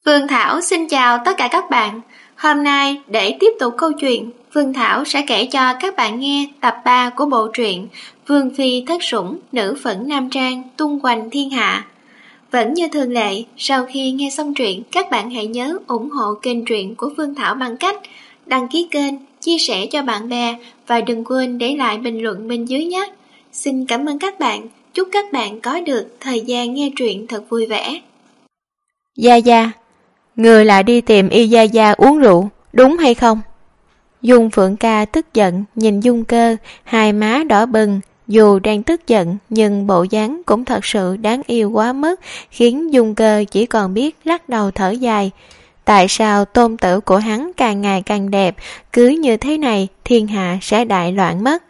Phương Thảo xin chào tất cả các bạn. Hôm nay để tiếp tục câu chuyện, Phương Thảo sẽ kể cho các bạn nghe tập 3 của bộ truyện Vương Phi Thất Sủng, Nữ Phẫn Nam Trang, tung hoành thiên hạ. Vẫn như thường lệ, sau khi nghe xong truyện, các bạn hãy nhớ ủng hộ kênh truyện của Phương Thảo bằng cách đăng ký kênh, chia sẻ cho bạn bè và đừng quên để lại bình luận bên dưới nhé. Xin cảm ơn các bạn, chúc các bạn có được thời gian nghe truyện thật vui vẻ. Gia Gia, người lại đi tìm Y Gia Gia uống rượu, đúng hay không? Dung Phượng Ca tức giận nhìn Dung Cơ, hai má đỏ bừng, dù đang tức giận nhưng bộ dáng cũng thật sự đáng yêu quá mức, khiến Dung Cơ chỉ còn biết lắc đầu thở dài. Tại sao tôn tử của hắn càng ngày càng đẹp, cứ như thế này thiên hạ sẽ đại loạn mất.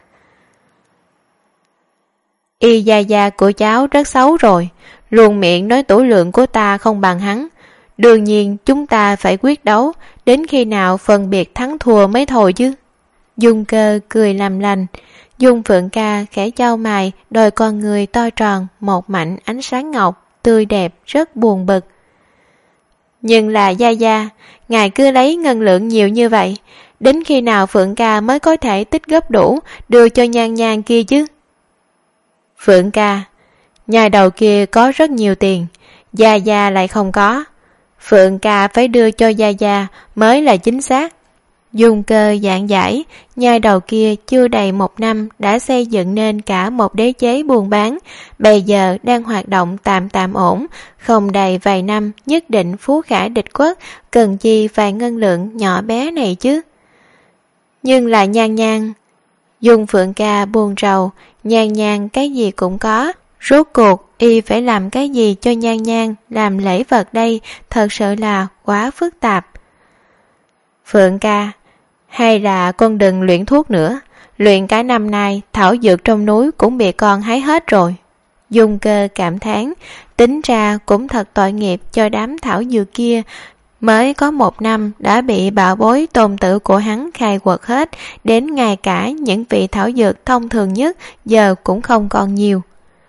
Y Gia Gia của cháu rất xấu rồi, luôn miệng nói tủ lượng của ta không bằng hắn. Đương nhiên chúng ta phải quyết đấu, đến khi nào phân biệt thắng thua mới thôi chứ. Dung Cơ cười làm lành. Dung Phượng Ca khẽ chau mày, đôi con người to tròn, một mảnh ánh sáng ngọc, tươi đẹp, rất buồn bực. Nhưng là Gia Gia, ngài cứ lấy ngân lượng nhiều như vậy, đến khi nào Phượng Ca mới có thể tích góp đủ đưa cho Nhan Nhan kia chứ? Phượng Ca, nhà đầu kia có rất nhiều tiền, Gia Gia lại không có. Phượng Ca phải đưa cho Gia Gia mới là chính xác. Dung Cơ giảng giải, nhai đầu kia chưa đầy 1 năm đã xây dựng nên cả một đế chế buôn bán, bây giờ đang hoạt động tạm tạm ổn, không đầy vài năm nhất định phú khả địch quốc, cần chi vài ngân lượng nhỏ bé này chứ. Nhưng là Nhan Nhan. Dung Phượng Ca buồn rầu, Nhan Nhan cái gì cũng có. Rốt cuộc y phải làm cái gì cho Nhan Nhan làm lễ vật đây, thật sự là quá phức tạp. Phượng Ca, hay là con đừng luyện thuốc nữa, luyện cả năm nay thảo dược trong núi cũng bị con hái hết rồi. Dung Cơ cảm thán, tính ra cũng thật tội nghiệp cho đám thảo dược kia, mới có 1 năm đã bị bảo bối tôn tử của hắn khai quật hết, đến ngay cả những vị thảo dược thông thường nhất giờ cũng không còn nhiều.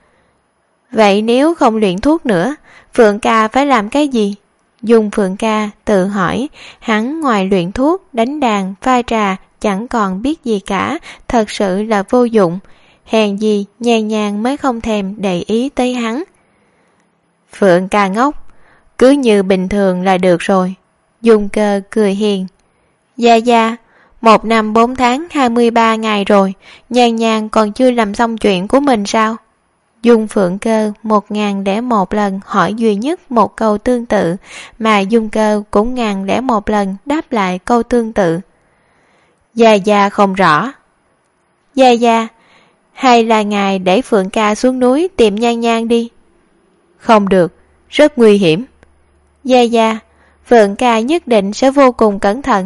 Vậy nếu không luyện thuốc nữa, Phượng Ca phải làm cái gì? Dung Phượng Ca tự hỏi, hắn ngoài luyện thuốc, đánh đàn, pha trà, chẳng còn biết gì cả, thật sự là vô dụng. Hèn gì Nhan Nhan mới không thèm để ý tới hắn. Phượng Ca ngốc, cứ như bình thường là được rồi. Dung Cơ cười hiền. Gia Gia, 1 năm 4 tháng 23 ngày rồi, Nhan Nhan còn chưa làm xong chuyện của mình sao? Dung Phượng Cơ 1001 lần hỏi duy nhất một câu tương tự, mà Dung Cơ cũng 1001 lần đáp lại câu tương tự. Gia Gia không rõ. Gia Gia, hay là ngài để Phượng Ca xuống núi tìm Nhan Nhan đi? Không được, rất nguy hiểm. Gia Gia, Phượng Ca nhất định sẽ vô cùng cẩn thận.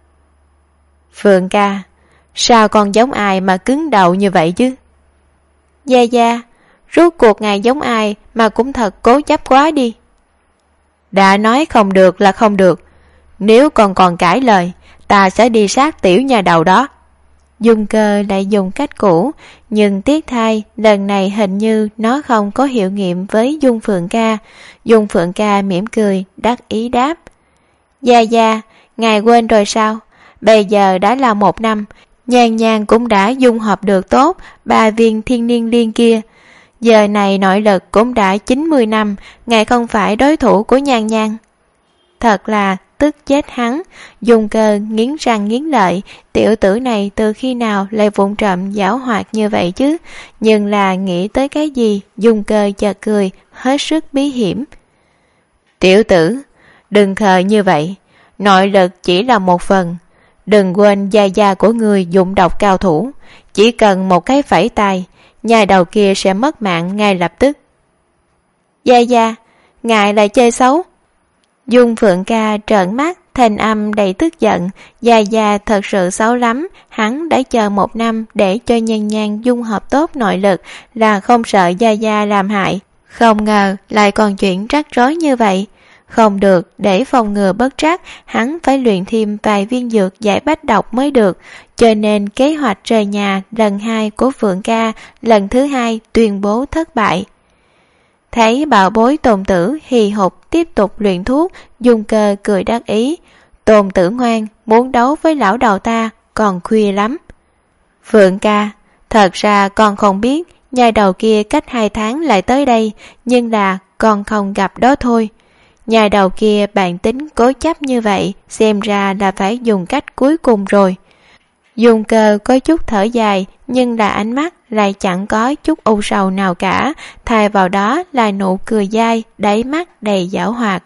Phượng Ca, sao con giống ai mà cứng đầu như vậy chứ? Gia Gia, rốt cuộc ngài giống ai mà cũng thật cố chấp quá đi. Đã nói không được là không được, nếu còn cãi lời, ta sẽ đi sát tiểu nhà đầu đó. Dung Cơ lại dùng cách cũ, nhưng tiếc thay lần này hình như nó không có hiệu nghiệm với Dung Phượng Ca. Dung Phượng Ca mỉm cười, đắc ý đáp. Gia Gia, ngài quên rồi sao? Bây giờ đã là 1 năm, Nhan Nhan cũng đã dung hợp được tốt 3 viên thiên niên liên kia. Giờ này nội lực cũng đã 90 năm, ngài không phải đối thủ của Nhan Nhan. Thật là tức chết hắn. Dung Cơ nghiến răng nghiến lợi, tiểu tử này từ khi nào lại vụng trộm giảo hoạt như vậy chứ? Nhưng là nghĩ tới cái gì, Dung Cơ chợt cười, hết sức bí hiểm. Tiểu tử, đừng khờ như vậy, nội lực chỉ là một phần. Đừng quên Gia Gia của người dụng độc cao thủ, chỉ cần một cái phẩy tay, nhà đầu kia sẽ mất mạng ngay lập tức. Gia Gia, ngài lại chơi xấu. Dung Phượng Ca trợn mắt, thanh âm đầy tức giận. Gia Gia thật sự xấu lắm, hắn đã chờ 1 năm để cho Nhan Nhan dung hợp tốt nội lực, là không sợ Gia Gia làm hại. Không ngờ lại còn chuyện rắc rối như vậy. Không được, để phòng ngừa bất trắc, hắn phải luyện thêm vài viên dược giải bách độc mới được, cho nên kế hoạch rời nhà lần 2 của Phượng Ca lần thứ 2 tuyên bố thất bại. Thấy bảo bối Tôn Tử hì hục tiếp tục luyện thuốc, Dung Cơ cười đắc ý. Tôn Tử ngoan, muốn đấu với lão đầu ta, còn khuya lắm. Phượng ca, thật ra con không biết, nhai đầu kia cách 2 tháng lại tới đây, nhưng là con không gặp đó thôi. Nhai đầu kia bản tính cố chấp như vậy, xem ra là phải dùng cách cuối cùng rồi. Dung Cơ có chút thở dài, nhưng là ánh mắt lại chẳng có chút u sầu nào cả, thay vào đó là nụ cười dai, đáy mắt đầy giảo hoạt.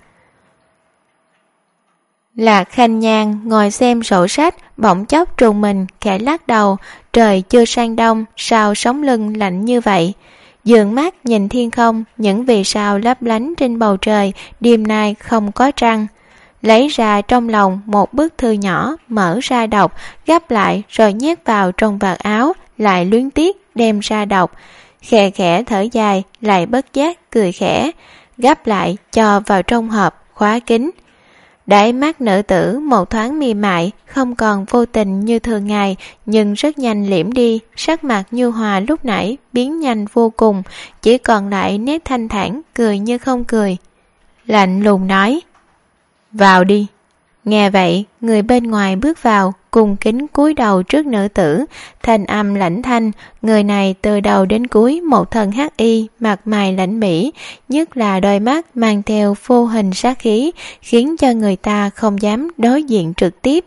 Lạc Khanh Nhan ngồi xem sổ sách, bỗng chốc trùng mình khẽ lắc đầu. Trời chưa sang đông, sao sống lưng lạnh như vậy? Dường mắt nhìn thiên không, những vì sao lấp lánh trên bầu trời, đêm nay không có trăng. Lấy ra trong lòng một bức thư nhỏ, mở ra đọc, gấp lại rồi nhét vào trong vạt áo, lại luyến tiếc đem ra đọc. Khẽ khẽ thở dài, lại bất giác cười khẽ, gấp lại cho vào trong hộp, khóa kín. Đáy mắt nữ tử một thoáng mềm mại, không còn vô tình như thường ngày, nhưng rất nhanh liễm đi, sắc mặt nhu hòa lúc nãy biến nhanh vô cùng, chỉ còn lại nét thanh thản, cười như không cười. Lạnh lùng nói, vào đi. Nghe vậy, người bên ngoài bước vào, cung kính cúi đầu trước nữ tử, thanh âm lãnh thanh, người này từ đầu đến cuối một thân hắc y, mặt mày lãnh mỹ, nhất là đôi mắt mang theo vô hình sát khí, khiến cho người ta không dám đối diện trực tiếp.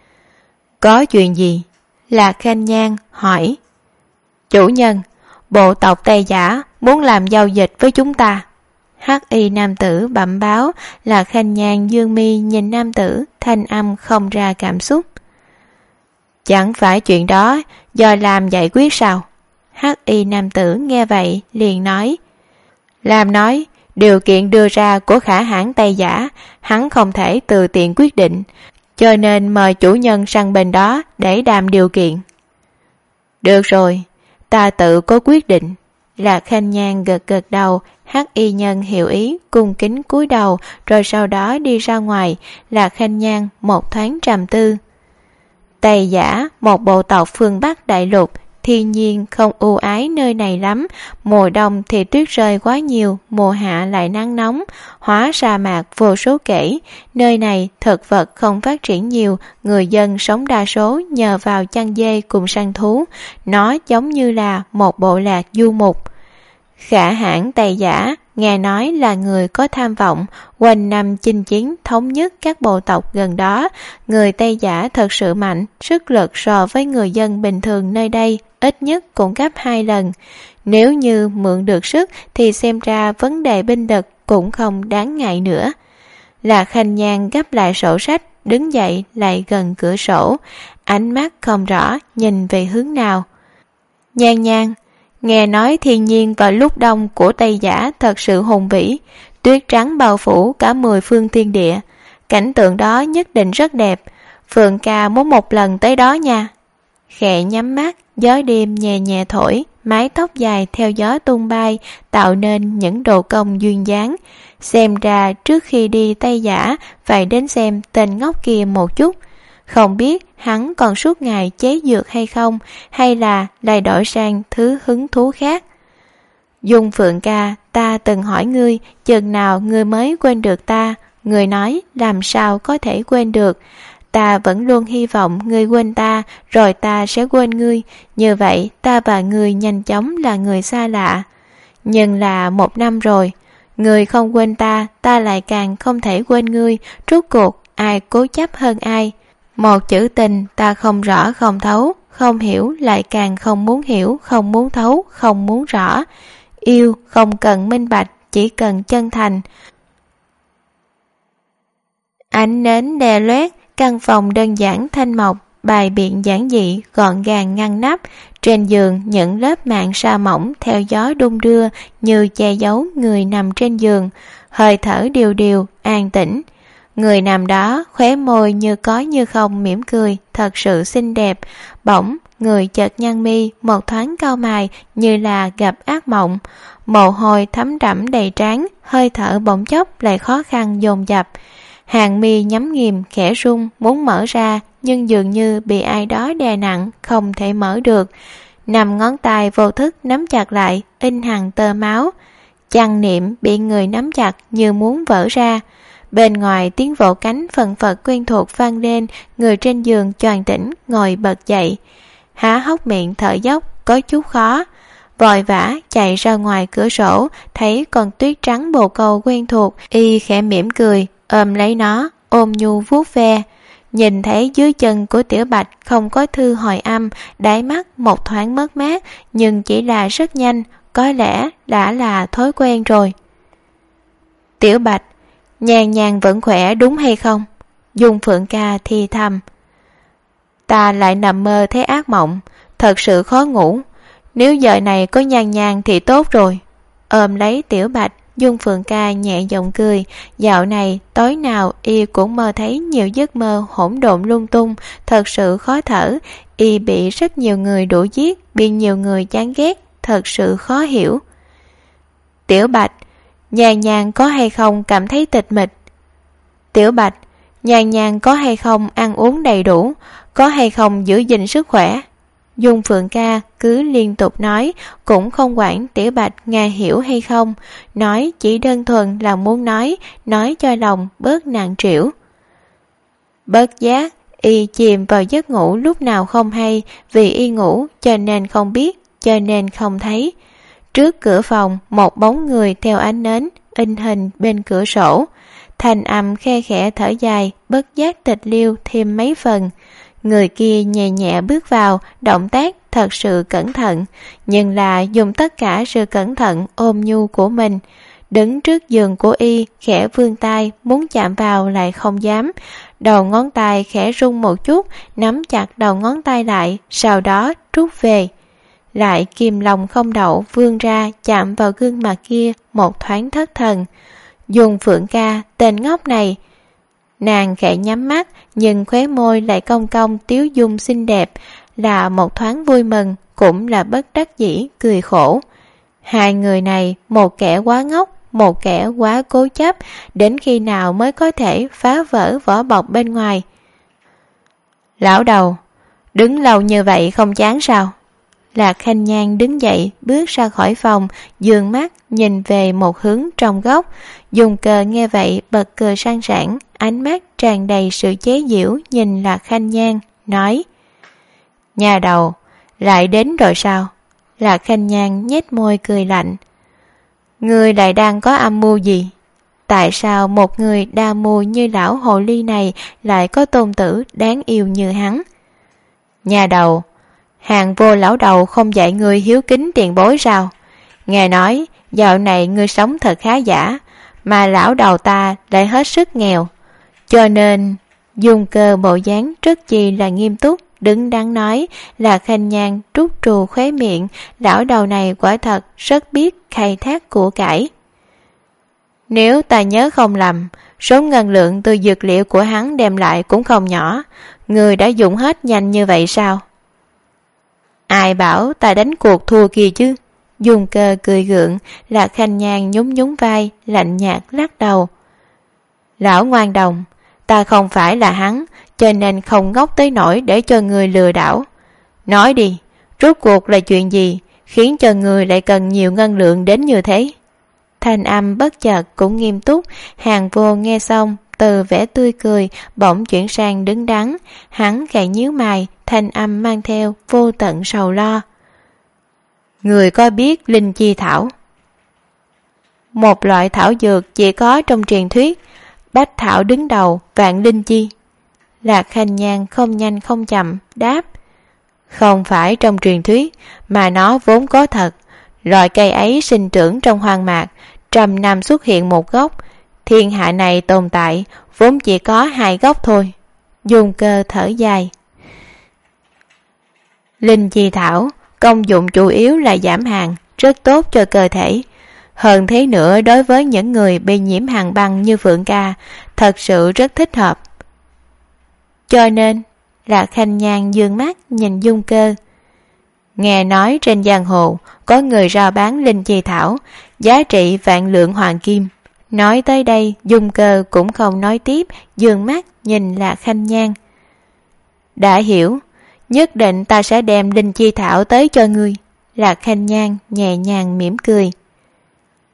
Có chuyện gì? Lạc Khanh Nhan hỏi. Chủ nhân, bộ tộc Tây Giả muốn làm giao dịch với chúng ta. Hắc y nam tử bẩm báo. Lạc Khanh Nhan dương mi nhìn nam tử, thanh âm không ra cảm xúc. Chẳng phải chuyện đó do làm giải quyết sao? Hắc y nam tử nghe vậy liền nói. Làm nói, điều kiện đưa ra của khả hãn Tây Giả, hắn không thể từ tiện quyết định, cho nên mời chủ nhân sang bên đó để đàm điều kiện. Được rồi, ta tự có quyết định. Lạc Khanh Nhan gật gật đầu. Hắc y nhân hiểu ý, cung kính cúi đầu, rồi sau đó đi ra ngoài. Lạc Khanh Nhan một thoáng trầm tư. Tây Giả, một bộ tộc phương Bắc đại lục, thiên nhiên không ưu ái nơi này lắm. Mùa đông thì tuyết rơi quá nhiều, mùa hạ lại nắng nóng, hóa sa mạc vô số kể. Nơi này thực vật không phát triển nhiều, người dân sống đa số nhờ vào chăn dê cùng săn thú. Nó giống như là một bộ lạc du mục. Khả hãn Tây Giả nghe nói là người có tham vọng, quanh năm chinh chiến thống nhất các bộ tộc gần đó. Người Tây Giả thật sự mạnh, sức lực so với người dân bình thường nơi đây ít nhất cũng gấp 2 lần. Nếu như mượn được sức thì xem ra vấn đề binh lực cũng không đáng ngại nữa. Lạc Khanh Nhan gấp lại sổ sách, đứng dậy lại gần cửa sổ, ánh mắt không rõ nhìn về hướng nào. Nhan Nhan, nghe nói thiên nhiên vào lúc đông của Tây Giả thật sự hùng vĩ, tuyết trắng bao phủ cả 10 phương thiên địa. Cảnh tượng đó nhất định rất đẹp, Phượng ca muốn một lần tới đó nha. Khẽ nhắm mắt, gió đêm nhẹ nhẹ thổi, mái tóc dài theo gió tung bay, tạo nên những độ cong duyên dáng. Xem ra trước khi đi Tây Giả phải đến xem tên ngốc kia một chút. Không biết hắn còn suốt ngày chế dược hay không, hay là lại đổi sang thứ hứng thú khác. Dung Phượng ca, ta từng hỏi ngươi, chừng nào ngươi mới quên được ta? Ngươi nói làm sao có thể quên được. Ta vẫn luôn hy vọng ngươi quên ta, rồi ta sẽ quên ngươi. Như vậy ta và ngươi nhanh chóng là người xa lạ. Nhưng là 1 năm rồi, ngươi không quên ta, ta lại càng không thể quên ngươi. Rốt cuộc ai cố chấp hơn ai? Một chữ tình ta không rõ không thấu, không hiểu lại càng không muốn hiểu, không muốn thấu, không muốn rõ. Yêu không cần minh bạch, chỉ cần chân thành. Ánh nến đè loét, căn phòng đơn giản thanh mộc, bài biện giản dị, gọn gàng ngăn nắp. Trên giường những lớp màn sa mỏng theo gió đung đưa như che giấu người nằm trên giường. Hơi thở điều điều, an tĩnh. Người nằm đó khóe môi như có như không mỉm cười, thật sự xinh đẹp. Bỗng người chợt nhăn mi, một thoáng cau mày như là gặp ác mộng. Mồ hôi thấm đẫm đầy trán, hơi thở bỗng chốc lại khó khăn dồn dập. Hàng mi nhắm nghiền khẽ rung muốn mở ra, nhưng dường như bị ai đó đè nặng, không thể mở được. 5 ngón tay vô thức nắm chặt lại, in hằn tơ máu. Chăn niệm bị người nắm chặt như muốn vỡ ra. Bên ngoài tiếng vỗ cánh phần phật quen thuộc vang lên, người trên giường choàng tỉnh ngồi bật dậy. Há hốc miệng thở dốc có chút khó, vội vã chạy ra ngoài cửa sổ, thấy con tuyết trắng bồ câu quen thuộc, y khẽ mỉm cười, ôm lấy nó, ôm nhu vuốt ve. Nhìn thấy dưới chân của Tiểu Bạch không có thư hồi âm, đáy mắt một thoáng mất mát, nhưng chỉ là rất nhanh, có lẽ đã là thói quen rồi. Tiểu Bạch, Nhàn Nhàn vẫn khỏe đúng hay không? Dung Phượng Ca thì thầm. Ta lại nằm mơ thấy ác mộng, thật sự khó ngủ. Nếu giờ này có Nhàn Nhàn thì tốt rồi. Ôm lấy Tiểu Bạch, Dung Phượng Ca nhẹ giọng cười. Dạo này tối nào y cũng mơ thấy nhiều giấc mơ hỗn độn lung tung, thật sự khó thở. Y bị rất nhiều người đuổi giết, bị nhiều người chán ghét, thật sự khó hiểu. Tiểu Bạch, Nhàn Nhàn có hay không cảm thấy tịch mịch? Tiểu Bạch, Nhàn Nhàn có hay không ăn uống đầy đủ, có hay không giữ gìn sức khỏe? Dung Phượng Ca cứ liên tục nói, cũng không quản Tiểu Bạch nghe hiểu hay không, nói chỉ đơn thuần là muốn nói cho lòng bớt nặng trĩu. Bất giác, y chìm vào giấc ngủ lúc nào không hay, vì y ngủ cho nên không biết, cho nên không thấy. Trước cửa phòng, một bóng người theo ánh nến, in hình bên cửa sổ. Thanh âm khe khẽ thở dài, bất giác tịch liêu thêm mấy phần. Người kia nhẹ nhẹ bước vào, động tác thật sự cẩn thận, nhưng là dùng tất cả sự cẩn thận ôm nhu của mình. Đứng trước giường của y, khẽ vươn tay, muốn chạm vào lại không dám. Đầu ngón tay khẽ rung một chút, nắm chặt đầu ngón tay lại, sau đó rút về. Lại kìm lòng không đậu vươn ra chạm vào gương mặt kia một thoáng thất thần. Dung Phượng Ca, tên ngốc này. Nàng khẽ nhắm mắt, nhưng khóe môi lại cong cong tiếu dung xinh đẹp, là một thoáng vui mừng, cũng là bất đắc dĩ cười khổ. Hai người này, một kẻ quá ngốc, một kẻ quá cố chấp, đến khi nào mới có thể phá vỡ vỏ bọc bên ngoài? Lão đầu, đứng lâu như vậy không chán sao? Lạc Khanh Nhan đứng dậy, bước ra khỏi phòng, dường mắt nhìn về một hướng trong góc. Dùng cờ nghe vậy bật cười sang sảng, ánh mắt tràn đầy sự chế giễu nhìn Lạc Khanh Nhan, nói: Nhà đầu, lại đến rồi sao? Lạc Khanh Nhan nhếch môi cười lạnh. Ngươi lại đang có âm mưu gì? Tại sao một người đa mưu như lão hồ ly này lại có tôn tử đáng yêu như hắn? Nhà đầu, hàng vô lão đầu không dạy ngươi hiếu kính tiền bối sao? Nghe nói dạo này ngươi sống thật khá giả, mà lão đầu ta lại hết sức nghèo, cho nên... Dùng cờ bộ dáng rất chi là nghiêm túc, đứng đắn nói. Là Khanh Nhan trút trù khóe miệng, lão đầu này quả thật rất biết khai thác của cải. Nếu ta nhớ không lầm, số ngân lượng từ dược liệu của hắn đem lại cũng không nhỏ. Người đã dùng hết nhanh như vậy sao? Ai bảo ta đánh cuộc thua kia chứ? Dùng cơ cười gượng. Là Khanh Nhan nhún nhún vai, lạnh nhạt lắc đầu. Lão ngoan đồng, ta không phải là hắn, cho nên không ngốc tới nỗi để cho người lừa đảo. Nói đi, rốt cuộc là chuyện gì khiến cho người lại cần nhiều ngân lượng đến như thế? Thanh âm bất chợt cũng nghiêm túc. Hàng Vô nghe xong, từ vẻ tươi cười bỗng chuyển sang đứng đắn. Hắn khẽ nhíu mày, thanh âm mang theo vô tận sầu lo. Người có biết linh chi thảo? Một loại thảo dược chỉ có trong truyền thuyết, bách thảo đứng đầu, vạn linh chi. Lạc Khanh Nhan không nhanh không chậm đáp. Không phải trong truyền thuyết, mà nó vốn có thật. Loại cây ấy sinh trưởng trong hoang mạc, 100 năm xuất hiện một gốc. Thiên hạ này tồn tại vốn chỉ có 2 gốc thôi. Dùng cơ thở dài. Linh chi thảo công dụng chủ yếu là giảm hàn, rất tốt cho cơ thể. Hơn thế nữa, đối với những người bị nhiễm hàn băng như Phượng Ca, thật sự rất thích hợp. Cho nên, Lạc Khanh Nhan dương mắt nhìn Dung Cơ. Nghe nói trên giang hồ có người rao bán linh chi thảo, giá trị vạn lượng hoàng kim. Nói tới đây, Dung Cơ cũng không nói tiếp, dương mắt nhìn Lạc Khanh Nhan. Đã hiểu, nhất định ta sẽ đem linh chi thảo tới cho ngươi. Lạc Khanh Nhan nhẹ nhàng mỉm cười.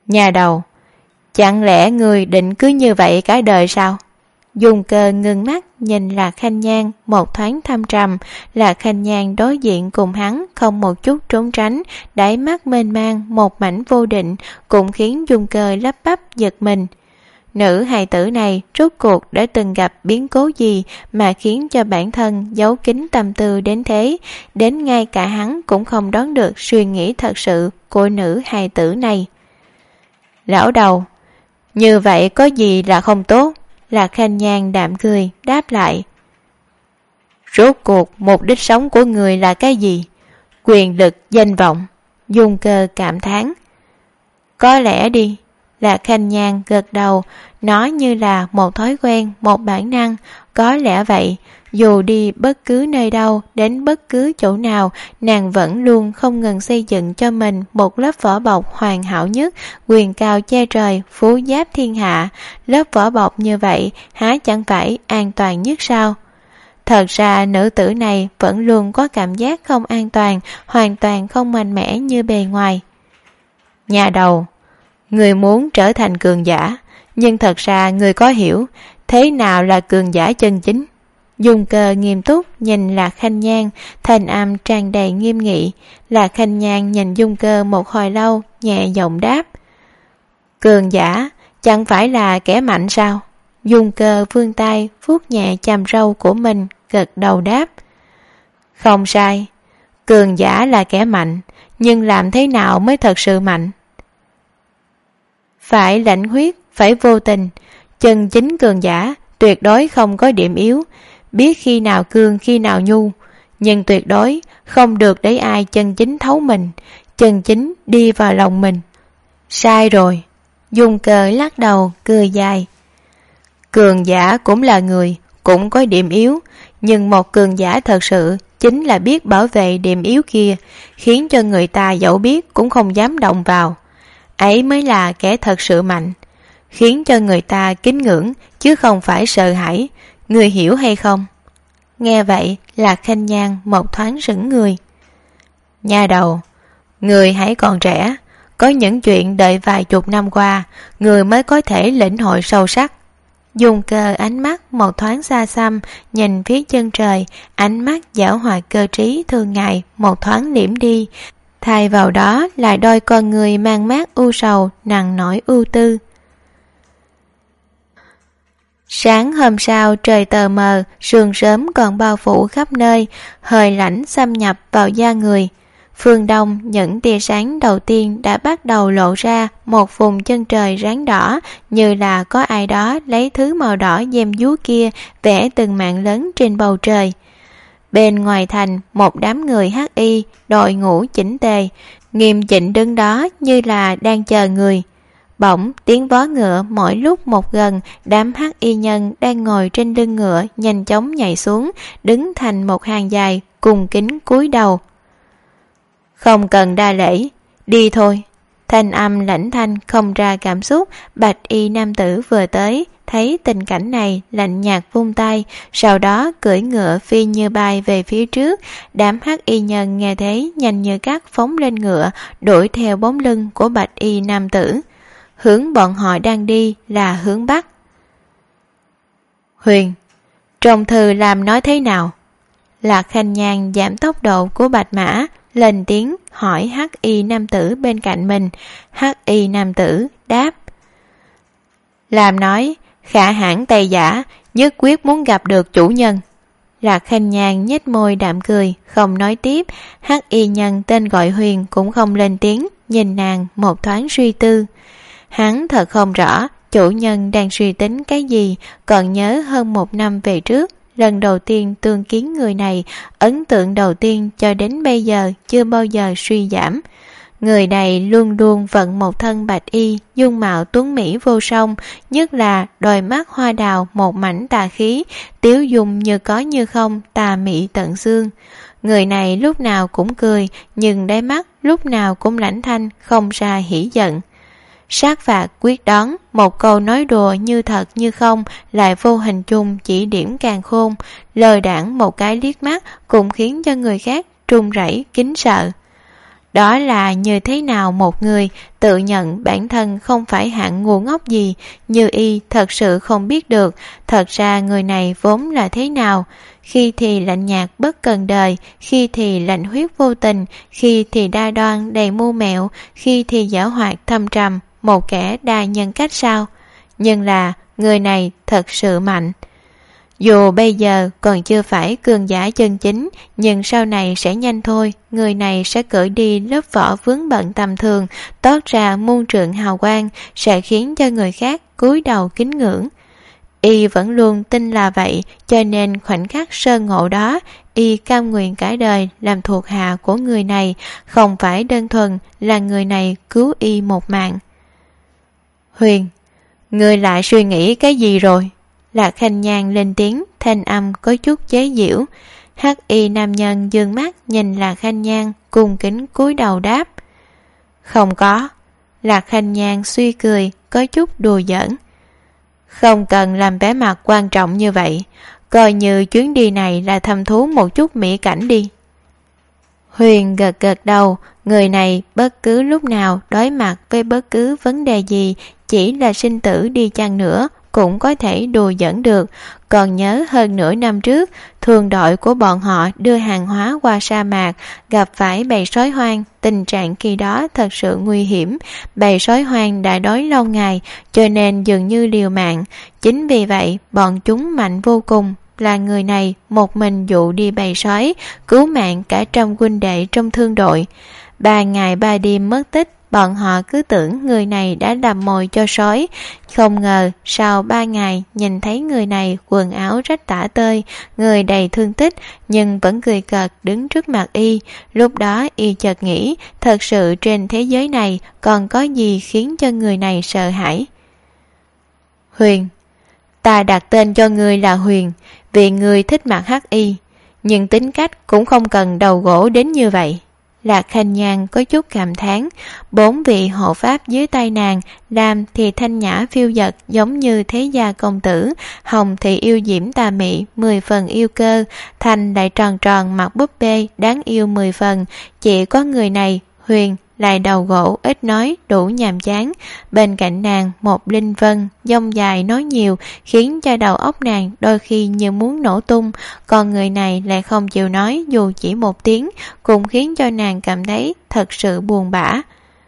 Nhà đầu, chẳng lẽ người định cứ như vậy cả đời sao? Dung Cơ ngưng mắt nhìn Lạc Khanh Nhan một thoáng thâm trầm. Lạc Khanh Nhan đối diện cùng hắn không một chút trốn tránh, đáy mắt mênh mang một mảnh vô định, cũng khiến Dung Cơ lắp bắp giật mình. Nữ hài tử này rốt cuộc đã từng gặp biến cố gì mà khiến cho bản thân giấu kín tâm tư đến thế, đến ngay cả hắn cũng không đoán được suy nghĩ thật sự của nữ hài tử này. Lão đầu, như vậy có gì là không tốt? Lạc Khanh Nhan đạm cười đáp lại. Rốt cuộc mục đích sống của người là cái gì? Quyền lực, danh vọng. Dung Cơ cảm thán. Có lẽ đi. Lạc Khanh Nhan gật đầu, nói như là một thói quen, một bản năng. Có lẽ vậy, dù đi bất cứ nơi đâu, đến bất cứ chỗ nào, nàng vẫn luôn không ngừng xây dựng cho mình một lớp vỏ bọc hoàn hảo nhất, quyền cao che trời, phú giáp thiên hạ. Lớp vỏ bọc như vậy, há chẳng phải an toàn nhất sao? Thật ra nữ tử này vẫn luôn có cảm giác không an toàn, hoàn toàn không mạnh mẽ như bề ngoài. Nhà đầu, người muốn trở thành cường giả, nhưng thật ra người có hiểu thế nào là cường giả chân chính? Dung Cơ nghiêm túc nhìn Lạc Khanh Nhan, thanh âm tràn đầy nghiêm nghị. Lạc Khanh Nhan nhìn Dung Cơ một hồi lâu, nhẹ giọng đáp. Cường giả chẳng phải là kẻ mạnh sao? Dung Cơ vươn tay vuốt nhẹ chàm râu của mình, gật đầu đáp. Không sai, cường giả là kẻ mạnh, nhưng làm thế nào mới thật sự mạnh? Phải lãnh huyết, phải vô tình. Chân chính cường giả tuyệt đối không có điểm yếu, biết khi nào cương khi nào nhu, nhưng tuyệt đối không được để ai chân chính thấu mình, chân chính đi vào lòng mình. Sai rồi. Dung Cơ lắc đầu cười dài. Cường giả cũng là người, cũng có điểm yếu, nhưng một cường giả thật sự chính là biết bảo vệ điểm yếu kia, khiến cho người ta dẫu biết cũng không dám động vào. Ấy mới là kẻ thật sự mạnh, khiến cho người ta kính ngưỡng chứ không phải sợ hãi. Người hiểu hay không? Nghe vậy, Lạc Khanh Nhan một thoáng sững người. Nhà đầu, người hãy còn trẻ, có những chuyện đợi vài chục năm qua, người mới có thể lĩnh hội sâu sắc. Dung Cơ ánh mắt một thoáng xa xăm, nhìn phía chân trời, ánh mắt giảo hoạt cơ trí thường ngày một thoáng liễm đi, thay vào đó là đôi con người mang mát u sầu, nặng nỗi ưu tư. Sáng hôm sau trời tờ mờ, sương sớm còn bao phủ khắp nơi, hơi lạnh xâm nhập vào da người. Phương đông những tia sáng đầu tiên đã bắt đầu lộ ra một vùng chân trời ráng đỏ, như là có ai đó lấy thứ màu đỏ diêm dúa kia vẽ từng mạng lớn trên bầu trời. Bên ngoài thành, một đám người hắc y, đội ngũ chỉnh tề, nghiêm chỉnh đứng đó như là đang chờ người. Bỗng tiếng vó ngựa mỗi lúc một gần, đám hắc y nhân đang ngồi trên lưng ngựa nhanh chóng nhảy xuống, đứng thành một hàng dài, cùng kính cúi đầu. Không cần đa lễ, đi thôi. Thanh âm lãnh thanh không ra cảm xúc. Bạch y nam tử vừa tới, thấy tình cảnh này lạnh nhạt vung tay, sau đó cưỡi ngựa phi như bay về phía trước. Đám hắc y nhân nghe thế nhanh như cắt phóng lên ngựa, đuổi theo bóng lưng của bạch y nam tử. Hướng bọn họ đang đi là hướng bắc. Huyền, trong thư làm nói thế nào? Lạc Khanh Nhan giảm tốc độ của bạch mã, lên tiếng hỏi hắc y nam tử bên cạnh mình. Hắc y nam tử đáp. Làm nói, khả hãn Tây giả, nhất quyết muốn gặp được chủ nhân. Lạc Khanh Nhan nhếch môi đạm cười, không nói tiếp. Hắc y nhân tên gọi Huyền cũng không lên tiếng, nhìn nàng một thoáng suy tư. Hắn thật không rõ chủ nhân đang suy tính cái gì, còn nhớ hơn 1 năm về trước, lần đầu tiên tương kiến người này, ấn tượng đầu tiên cho đến bây giờ chưa bao giờ suy giảm. Người này luôn luôn vận một thân bạch y, dung mạo tuấn mỹ vô song, nhất là đôi mắt hoa đào một mảnh tà khí, tiếu dung như có như không, tà mị tận xương. Người này lúc nào cũng cười, nhưng đáy mắt lúc nào cũng lãnh thanh, không ra hỉ giận. Sát phạt quyết đoán, một câu nói đùa như thật như không, lại vô hình chung chỉ điểm càng khôn. Lờ đãng một cái liếc mắt cũng khiến cho người khác trung rẩy kính sợ. Đó là như thế nào một người tự nhận bản thân không phải hạng ngu ngốc gì, như y thật sự không biết được thật ra người này vốn là thế nào. Khi thì lạnh nhạt bất cần đời, khi thì lạnh huyết vô tình, khi thì đa đoan đầy mưu mẹo, khi thì giảo hoạt thâm trầm, một kẻ đa nhân cách sao. Nhưng là người này thật sự mạnh. Dù bây giờ còn chưa phải cường giả chân chính, nhưng sau này sẽ nhanh thôi, người này sẽ cởi đi lớp vỏ vướng bận tầm thường, toát ra muôn trượng hào quang, sẽ khiến cho người khác cúi đầu kính ngưỡng. Y vẫn luôn tin là vậy, cho nên khoảnh khắc sơ ngộ đó, y cam nguyện cả đời làm thuộc hạ của người này, không phải đơn thuần là người này cứu y một mạng. Huyền, ngươi lại suy nghĩ cái gì rồi? Lạc Khanh Nhan lên tiếng, thanh âm có chút chế giễu. Hắc y nam nhân dương mắt nhìn Lạc Khanh Nhan, cung kính cúi đầu đáp. Không có. Lạc Khanh Nhan suy cười, có chút đùa giỡn. Không cần làm vẻ mặt quan trọng như vậy, coi như chuyến đi này là thăm thú một chút mỹ cảnh đi. Huyền gật gật đầu, người này bất cứ lúc nào đối mặt với bất cứ vấn đề gì, chỉ là sinh tử đi chăng nữa cũng có thể đùa giỡn được. Còn nhớ hơn nửa năm trước, thường đội của bọn họ đưa hàng hóa qua sa mạc, gặp phải bầy sói hoang. Tình trạng khi đó thật sự nguy hiểm, bầy sói hoang đã đói lâu ngày, cho nên dường như liều mạng. Chính vì vậy, bọn chúng mạnh vô cùng. Là người này một mình dụ đi bầy sói, cứu mạng cả trăm huynh đệ trong thương đội. 3 ngày 3 đêm mất tích, bọn họ cứ tưởng người này đã làm mồi cho sói. Không ngờ sau 3 ngày nhìn thấy người này quần áo rách tả tơi, người đầy thương tích, nhưng vẫn cười cợt đứng trước mặt y. Lúc đó y chợt nghĩ, thật sự trên thế giới này còn có gì khiến cho người này sợ hãi. Huyền, ta đặt tên cho ngươi là Huyền, vì ngươi thích mặc hắc y, nhưng tính cách cũng không cần đầu gỗ đến như vậy. Lạc Khanh Nhan có chút cảm thán, 4 vị hộ pháp dưới tay nàng, Lam thì thanh nhã phiêu dật giống như thế gia công tử, Hồng thì yêu diễm tà mị 10 phần yêu cơ, Thanh lại tròn tròn mặt búp bê đáng yêu 10 phần, chỉ có người này, Huyền, lại đầu gỗ ít nói đủ nhàm chán. Bên cạnh nàng một linh vân dông dài nói nhiều, khiến cho đầu óc nàng đôi khi như muốn nổ tung, còn người này lại không chịu nói dù chỉ một tiếng, cũng khiến cho nàng cảm thấy thật sự buồn bã.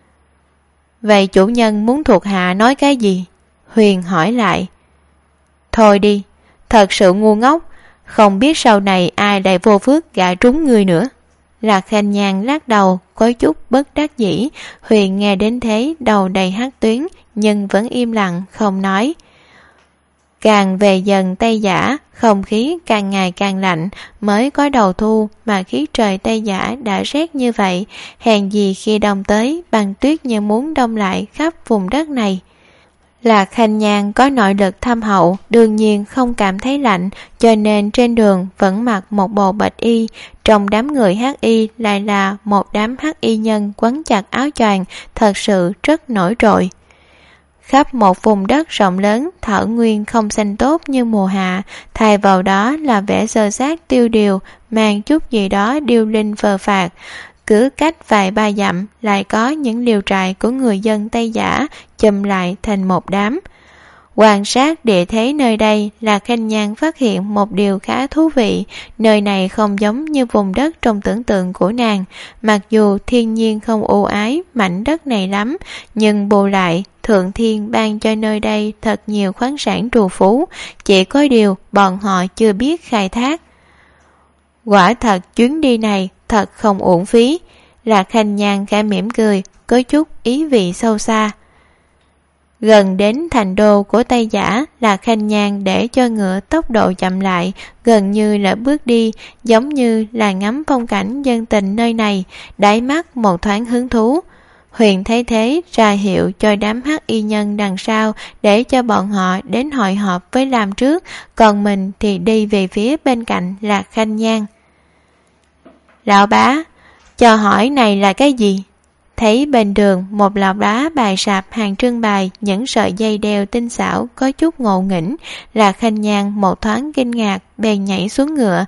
Vậy chủ nhân muốn thuộc hạ nói cái gì? Huyền hỏi lại. Thôi đi, thật sự ngu ngốc, không biết sau này ai lại vô phước gạ trúng người nữa. Lạc Khanh Nhan lắc đầu, có chút bất đắc dĩ. Huyền nghe đến thế đầu đầy hắc tuyến, nhưng vẫn im lặng không nói. Càng về dần Tây Giả, không khí càng ngày càng lạnh, mới có đầu thu mà khí trời Tây Giả đã rét như vậy, hèn gì khi đông tới băng tuyết như muốn đông lại khắp vùng đất này. Lạc Khanh Nhan có nội lực thâm hậu, đương nhiên không cảm thấy lạnh, cho nên trên đường vẫn mặc một bộ bạch y. Trong đám người hắc y lại là một đám hắc y nhân quấn chặt áo choàng, thật sự rất nổi trội. Khắp một vùng đất rộng lớn, thảo nguyên không xanh tốt như mùa hạ, thay vào đó là vẻ xơ xác tiêu điều, mang chút gì đó điêu linh phờ phạt. Cứ cách vài ba dặm lại có những liều trại của người dân Tây Giả chùm lại thành một đám. Quan sát địa thế nơi đây, Lạc Khanh Nhan phát hiện một điều khá thú vị. Nơi này không giống như vùng đất trong tưởng tượng của nàng. Mặc dù thiên nhiên không ưu ái mảnh đất này lắm, nhưng bù lại Thượng Thiên ban cho nơi đây thật nhiều khoáng sản trù phú, chỉ có điều bọn họ chưa biết khai thác. Quả thật chuyến đi này thật không uổng phí. Lạc Khanh Nhan khẽ mỉm cười, có chút ý vị sâu xa. Gần đến thành đô của Tây Giả, Lạc Khanh Nhan để cho ngựa tốc độ chậm lại, gần như là bước đi, giống như là ngắm phong cảnh dân tình nơi này, đáy mắt một thoáng hứng thú. Huyền thấy thế ra hiệu cho đám hắc y nhân đằng sau để cho bọn họ đến hội họp với Lam trước, còn mình thì đi về phía bên cạnh Lạc Khanh Nhan. Lão bá, cho hỏi này là cái gì? Thấy bên đường một lò đá bài sạp hàng trưng bày những sợi dây đeo tinh xảo có chút ngộ nghĩnh, Lạc Khanh Nhan một thoáng kinh ngạc bèn nhảy xuống ngựa,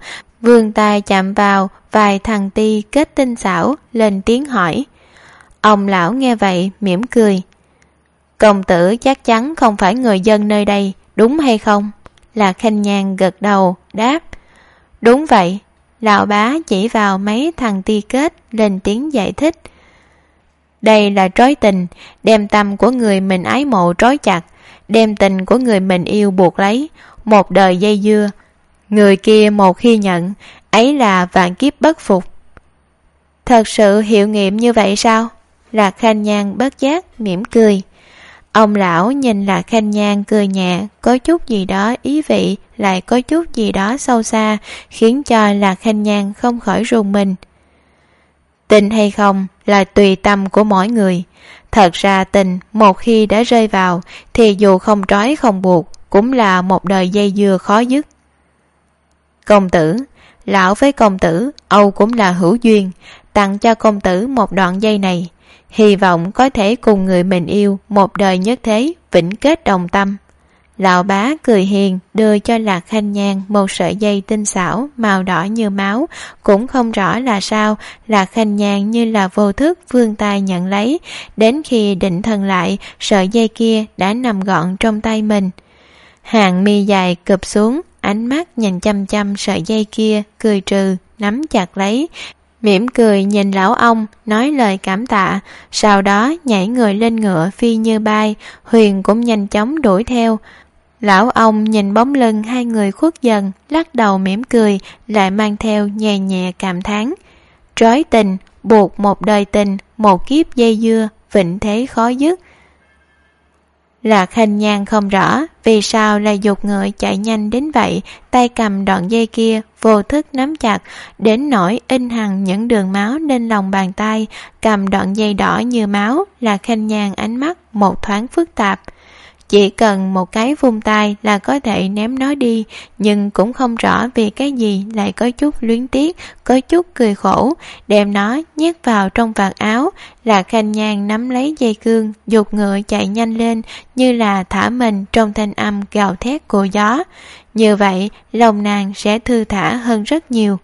vươn tay chạm vào vài thằng ti kết tinh xảo, lên tiếng hỏi. Ông lão nghe vậy mỉm cười. Công tử chắc chắn không phải người dân nơi đây, đúng hay không? Lạc Khanh Nhan gật đầu, đáp. Đúng vậy. Lão bá chỉ vào mấy thằng ti kết, lên tiếng giải thích. Đây là trói tình, đem tâm của người mình ái mộ trói chặt, đem tình của người mình yêu buộc lấy, một đời dây dưa. Người kia một khi nhận, ấy là vạn kiếp bất phục. Thật sự hiệu nghiệm như vậy sao? Lạc Khanh Nhan bất giác mỉm cười. Ông lão nhìn Lạc Khanh Nhan cười nhẹ, có chút gì đó ý vị, lại có chút gì đó sâu xa, khiến cho Lạc Khanh Nhan không khỏi rùng mình. Tình hay không là tùy tâm của mỗi người. Thật ra tình một khi đã rơi vào thì dù không trói không buộc cũng là một đời dây dưa khó dứt. Công tử, lão với công tử Âu cũng là hữu duyên, tặng cho công tử một đoạn dây này, hy vọng có thể cùng người mình yêu một đời nhất thế, vĩnh kết đồng tâm. Lão bá cười hiền đưa cho Lạc Khanh Nhan một sợi dây tinh xảo màu đỏ như máu, cũng không rõ là sao, Lạc Khanh Nhan như là vô thức vươn tay nhận lấy, đến khi định thần lại, sợi dây kia đã nằm gọn trong tay mình. Hàng mi dài cụp xuống, ánh mắt nhìn chăm chăm sợi dây kia, cười trừ, nắm chặt lấy, mỉm cười nhìn lão ông, nói lời cảm tạ, sau đó nhảy người lên ngựa phi như bay, Huyền cũng nhanh chóng đuổi theo. Lão ông nhìn bóng lưng hai người khuất dần, lắc đầu mỉm cười, lại mang theo nhẹ nhẹ cảm thán. Trói tình, buộc một đời tình, một kiếp dây dưa, vĩnh thế khó dứt. Lạc Khanh Nhan không rõ vì sao lại giục ngựa chạy nhanh đến vậy, tay cầm đoạn dây kia vô thức nắm chặt, đến nỗi in hằn những đường máu lên lòng bàn tay. Cầm đoạn dây đỏ như máu, Lạc Khanh Nhan ánh mắt một thoáng phức tạp. Chỉ cần một cái vung tay là có thể ném nó đi, nhưng cũng không rõ vì cái gì lại có chút luyến tiếc, có chút cười khổ, đem nó nhét vào trong vạt áo. Lạc Khanh Nhan nắm lấy dây cương, giục ngựa chạy nhanh lên, như là thả mình trong thanh âm gào thét của gió. Như vậy, lòng nàng sẽ thư thả hơn rất nhiều.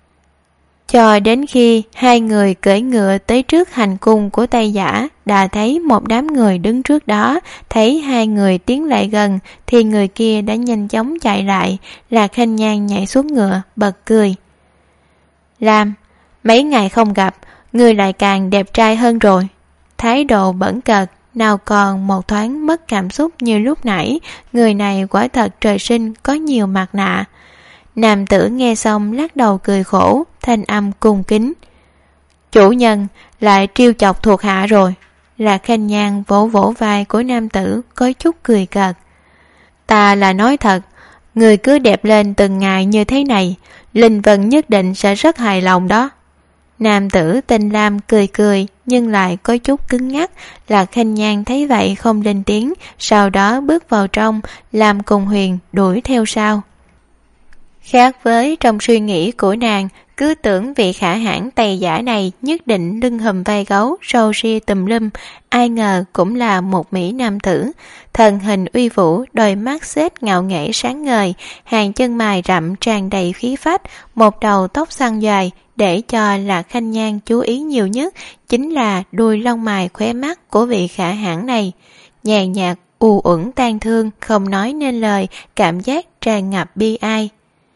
Cho đến khi hai người cưỡi ngựa tới trước hành cung của Tây Giả, đã thấy một đám người đứng trước đó. Thấy hai người tiến lại gần thì người kia đã nhanh chóng chạy lại. Lạc Khanh Nhan nhảy xuống ngựa, bật cười. Lam, mấy ngày không gặp, người lại càng đẹp trai hơn rồi. Thái độ bẩn cợt, nào còn một thoáng mất cảm xúc như lúc nãy. Người này quả thật trời sinh có nhiều mặt nạ. Nam tử nghe xong lắc đầu cười khổ, thanh âm cung kính. Chủ nhân lại trêu chọc thuộc hạ rồi. Lạc Khanh Nhan vỗ vỗ vai của nam tử, có chút cười cợt. Ta là nói thật, người cứ đẹp lên từng ngày như thế này, Linh Vân nhất định sẽ rất hài lòng đó. Nam tử tên Lam cười cười, nhưng lại có chút cứng nhắc. Lạc Khanh Nhan thấy vậy không lên tiếng, sau đó bước vào trong, Lam cùng Huyền đuổi theo sau. Khác với trong suy nghĩ của nàng, cứ tưởng vị khả hãn Tây Giả này nhất định lưng hùm vai gấu, râu ria tùm lum, ai ngờ cũng là một mỹ nam tử. Thân hình uy vũ, đôi mắt xếp ngạo nghễ sáng ngời, hàng chân mày rậm tràn đầy khí phách, một đầu tóc xoăn dài. Để cho Lạc Khanh Nhan chú ý nhiều nhất chính là đuôi lông mày khóe mắt của vị khả hãn này. Nhàn nhạt, u uẩn tang thương, không nói nên lời, cảm giác tràn ngập bi ai.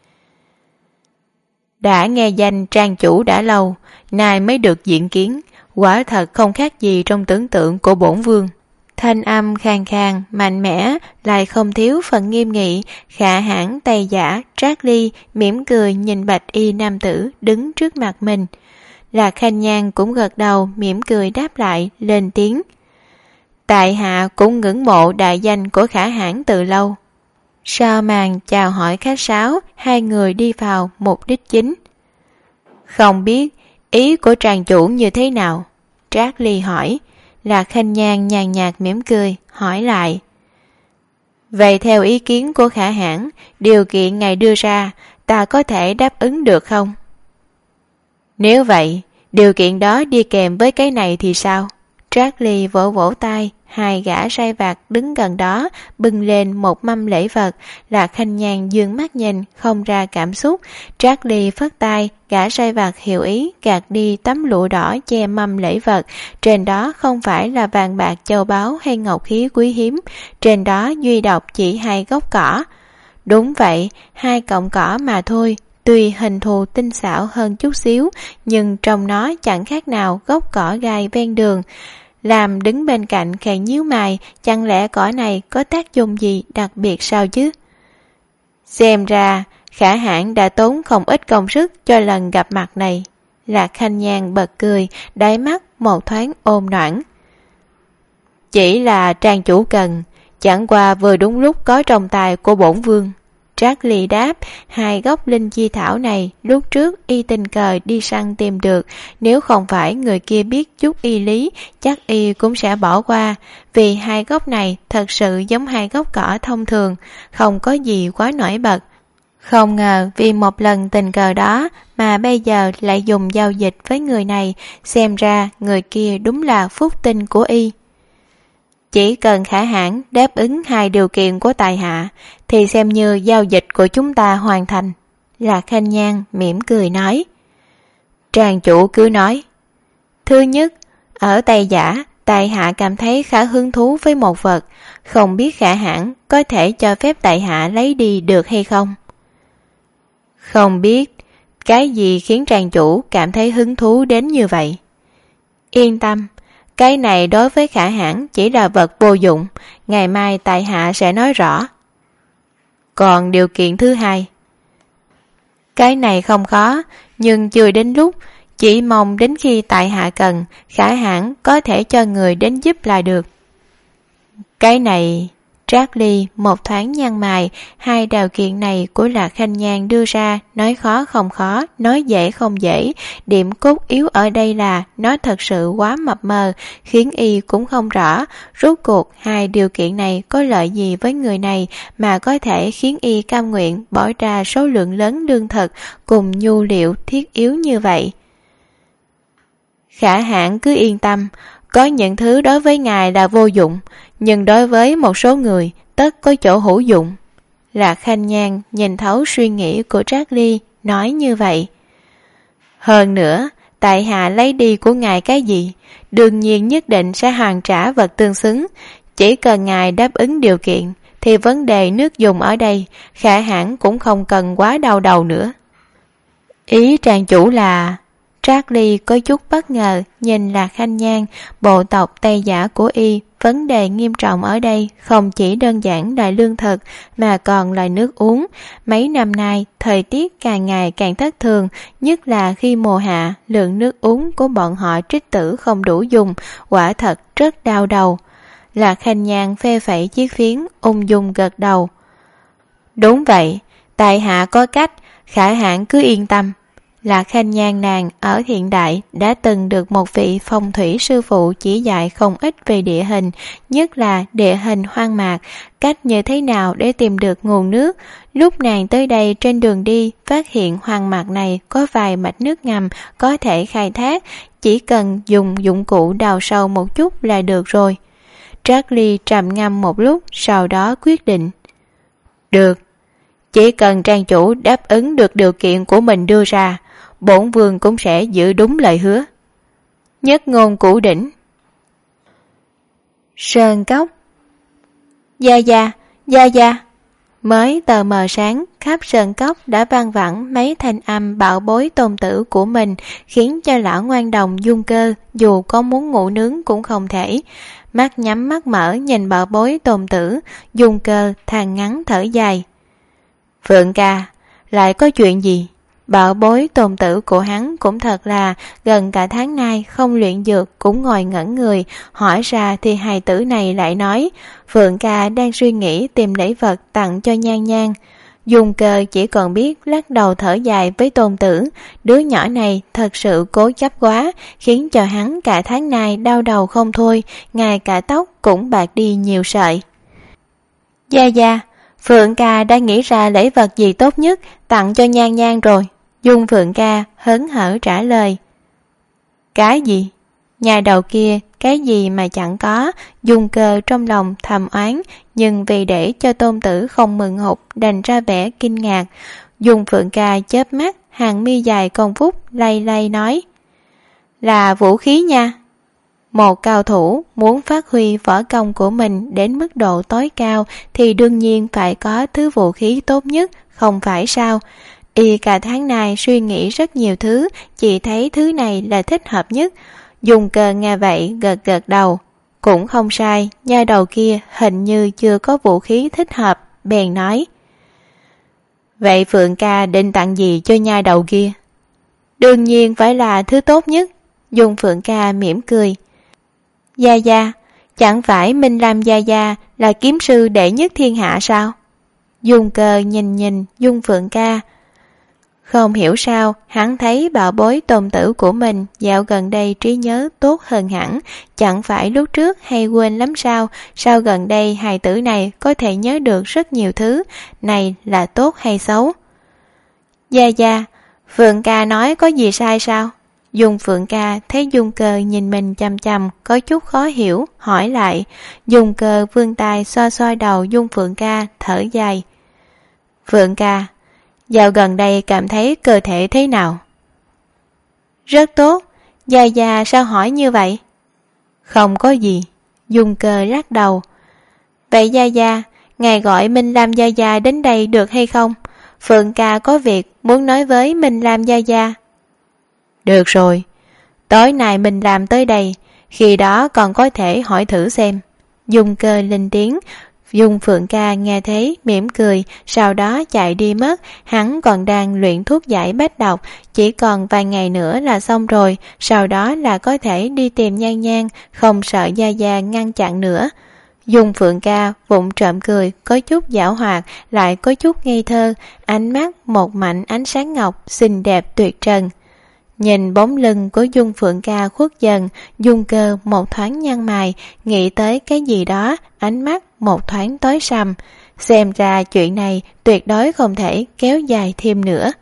Đã nghe danh trang chủ đã lâu, nay mới được diện kiến, quả thật không khác gì trong tưởng tượng của bổn vương. Thanh âm khàn khàn, mạnh mẽ, lại không thiếu phần nghiêm nghị. Khả hãn Tây Giả, Trác Ly mỉm cười nhìn bạch y nam tử đứng trước mặt mình. Lạc Khanh Nhan cũng gật đầu, mỉm cười đáp lại, lên tiếng. Tại hạ cũng ngưỡng mộ đại danh của khả hãn từ lâu. Sau màn chào hỏi khách sáo, hai người đi vào mục đích chính. Không biết ý của trang chủ như thế nào? Trác Ly hỏi. Lạc Khanh Nhan nhàn nhạt mỉm cười, hỏi lại. Vậy theo ý kiến của khả hãn, điều kiện ngài đưa ra, ta có thể đáp ứng được không? Nếu vậy, điều kiện đó đi kèm với cái này thì sao? Charlie vỗ vỗ tay, hai gã sai vặt đứng gần đó bưng lên một mâm lễ vật. Lạc Khanh Nhan dương mắt nhìn, không ra cảm xúc. Charlie phất tay, gã sai vặt hiểu ý, gạt đi tấm lụa đỏ che mâm lễ vật. Trên đó không phải là vàng bạc châu báu hay ngọc khí quý hiếm, trên đó duy độc chỉ hai gốc cỏ. Đúng vậy, hai cọng cỏ mà thôi. Tuy hình thù tinh xảo hơn chút xíu, nhưng trong nó chẳng khác nào gốc cỏ gai ven đường. Làm đứng bên cạnh khẽ nhíu mày, chẳng lẽ cỏ này có tác dụng gì đặc biệt sao chứ? Xem ra, Khả Hãn đã tốn không ít công sức cho lần gặp mặt này. Lạc Khanh Nhan bật cười, đáy mắt một thoáng ôm noãn. Chỉ là trang chủ cần, chẳng qua vừa đúng lúc có trong tay của bổn vương. Charlie đáp, hai gốc linh chi thảo này lúc trước y tình cờ đi săn tìm được, nếu không phải người kia biết chút y lý, chắc y cũng sẽ bỏ qua, vì hai gốc này thật sự giống hai gốc cỏ thông thường, không có gì quá nổi bật. Không ngờ vì một lần tình cờ đó mà bây giờ lại dùng giao dịch với người này, xem ra người kia đúng là phúc tinh của y. Chỉ cần Khả Hãn đáp ứng hai điều kiện của tài hạ thì xem như giao dịch của chúng ta hoàn thành. Lạc Khanh Nhan mỉm cười nói. Trang chủ cứ nói. Thứ nhất, ở Tây Giả, tài hạ cảm thấy khá hứng thú với một vật, không biết Khả Hãn có thể cho phép tài hạ lấy đi được hay không? Không biết, cái gì khiến trang chủ cảm thấy hứng thú đến như vậy? Yên tâm, cái này đối với Khả Hãn chỉ là vật vô dụng, ngày mai tại hạ sẽ nói rõ. Còn điều kiện thứ hai, cái này không khó, nhưng chưa đến lúc, chỉ mong đến khi tại hạ cần, Khả Hãn có thể cho người đến giúp là được. Cái này... Charlie một thoáng nhăn mày, hai điều kiện này của Lạc Khanh Nhan đưa ra, nói khó không khó, nói dễ không dễ. Điểm cốt yếu ở đây là nó thật sự quá mập mờ, khiến y cũng không rõ rốt cuộc hai điều kiện này có lợi gì với người này mà có thể khiến y cam nguyện bỏ ra số lượng lớn lương thực cùng nhu liệu thiết yếu như vậy. Khả Hãn cứ yên tâm, có những thứ đối với ngài là vô dụng, nhưng đối với một số người tất có chỗ hữu dụng. Lạc Khanh Nhan nhìn thấu suy nghĩ của Charlie, nói như vậy. Hơn nữa, tại hạ lấy đi của ngài cái gì, đương nhiên nhất định sẽ hoàn trả vật tương xứng. Chỉ cần ngài đáp ứng điều kiện, thì vấn đề nước dùng ở đây, Khả Hãn cũng không cần quá đau đầu nữa. Ý trang chủ là... Charlie có chút bất ngờ nhìn Lạc Khanh Nhan, bộ tộc Tây Giả của y. Vấn đề nghiêm trọng ở đây không chỉ đơn giản là lương thực mà còn là nước uống. Mấy năm nay, thời tiết càng ngày càng thất thường, nhất là khi mùa hạ, lượng nước uống của bọn họ trích tử không đủ dùng, quả thật rất đau đầu. Lạc Khanh Nhan phê phẩy chiếc phiến, ung dung gật đầu. Đúng vậy, tại hạ có cách, Khả Hãn cứ yên tâm. Lạc Khanh Nhan nàng ở hiện đại đã từng được một vị phong thủy sư phụ chỉ dạy không ít về địa hình, nhất là địa hình hoang mạc, cách như thế nào để tìm được nguồn nước. Lúc nàng tới đây trên đường đi, phát hiện hoang mạc này có vài mạch nước ngầm có thể khai thác, chỉ cần dùng dụng cụ đào sâu một chút là được rồi. Charlie trầm ngâm một lúc, sau đó quyết định. Được, chỉ cần trang chủ đáp ứng được điều kiện của mình đưa ra, bổn vương cũng sẽ giữ đúng lời hứa. Nhất ngôn cửu đỉnh. Sơn cốc. Gia gia. Mới tờ mờ sáng, khắp sơn cốc đã vang vẳng mấy thanh âm bảo bối tôn tử của mình, khiến cho lão ngoan đồng Dung Cơ dù có muốn ngủ nướng cũng không thể. Mắt nhắm mắt mở nhìn bảo bối tôn tử, Dung Cơ than ngắn thở dài. Phượng ca, lại có chuyện gì? Bảo bối tôn tử của hắn cũng thật là gần cả tháng nay không luyện dược, cũng ngồi ngẩn người. Hỏi ra thì hài tử này lại nói Phượng ca đang suy nghĩ tìm lễ vật tặng cho Nhan Nhan. Dung Cơ chỉ còn biết lắc đầu thở dài với tôn tử. Đứa nhỏ này thật sự cố chấp quá, khiến cho hắn cả tháng nay đau đầu không thôi, ngay cả tóc cũng bạc đi nhiều sợi. Gia, Phượng ca đã nghĩ ra lễ vật gì tốt nhất tặng cho Nhan Nhan rồi. Dung Phượng ca hớn hở trả lời. Cái gì? Nhà đầu kia cái gì mà chẳng có. Dung Cơ trong lòng thầm oán, nhưng vì để cho Tôn Tử không mừng hụt đành ra vẻ kinh ngạc. Dung Phượng Ca chớp mắt, hàng mi dài công phúc lay lay nói: là vũ khí nha. Một cao thủ muốn phát huy võ công của mình đến mức độ tối cao thì đương nhiên phải có thứ vũ khí tốt nhất, không phải sao? Y cả tháng nay suy nghĩ rất nhiều thứ, chỉ thấy thứ này là thích hợp nhất. Dung Cơ nghe vậy gật gật đầu. Cũng không sai, nha đầu kia hình như chưa có vũ khí thích hợp, bèn nói: vậy Phượng Ca định tặng gì cho nha đầu kia? Đương nhiên phải là thứ tốt nhất. Dung Phượng Ca mỉm cười: Gia Gia, chẳng phải Minh Lam Gia Gia là kiếm sư đệ nhất thiên hạ sao? Dung Cơ nhìn Dung Phượng Ca. Không hiểu sao, hắn thấy bảo bối Tôn Tử của mình dạo gần đây trí nhớ tốt hơn hẳn, chẳng phải lúc trước hay quên lắm sao? Sao gần đây hài tử này có thể nhớ được rất nhiều thứ, này là tốt hay xấu? Gia Gia, Phượng Ca nói có gì sai sao? Dung Phượng Ca thấy Dung Cơ nhìn mình chằm chằm, có chút khó hiểu, hỏi lại. Dung Cơ vươn tay xoa xoa đầu Dung Phượng Ca, thở dài. Phượng Ca, dạo gần đây cảm thấy cơ thể thế nào? Rất tốt. Gia Gia sao hỏi như vậy? Không có gì. Dung Cơ lắc đầu. Vậy Gia Gia, ngài gọi Minh Lam Gia Gia đến đây được hay không? Phượng Ca có việc muốn nói với Minh Lam Gia Gia. Được rồi, tối nay mình làm tới đây, khi đó còn có thể hỏi thử xem. Dung Cơ lên tiếng. Dung Phượng Ca nghe thấy mỉm cười, sau đó chạy đi mất. Hắn còn đang luyện thuốc giải bách độc, chỉ còn vài ngày nữa là xong rồi, sau đó là có thể đi tìm Nhan Nhan, không sợ Gia Gia ngăn chặn nữa. Dung Phượng Ca vụng trộm cười, có chút giảo hoạt, lại có chút ngây thơ, ánh mắt một mảnh ánh sáng ngọc, xinh đẹp tuyệt trần. Nhìn bóng lưng của Dung Phượng Ca khuất dần, Dung Cơ một thoáng nhăn mày, nghĩ tới cái gì đó, ánh mắt một thoáng tối sầm. Xem ra chuyện này tuyệt đối không thể kéo dài thêm nữa.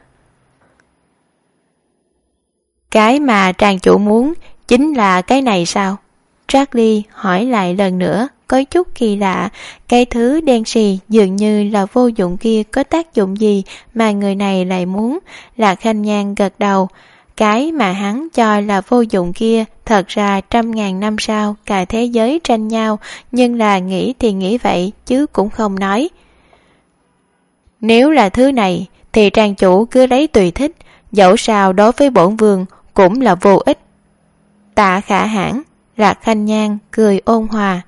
Cái mà trang chủ muốn chính là cái này sao? Charlie hỏi lại lần nữa, có chút kỳ lạ, cái thứ đen xì dường như là vô dụng kia có tác dụng gì mà người này lại muốn? Lạc Khanh Nhan gật đầu. Cái mà hắn cho là vô dụng kia, thật ra 100.000 năm sau cả thế giới tranh nhau, nhưng là nghĩ thì nghĩ vậy chứ cũng không nói. Nếu là thứ này thì trang chủ cứ lấy tùy thích, dẫu sao đối với bổn vương cũng là vô ích. Tạ Khả Hãn. Lạc Khanh Nhan cười ôn hòa.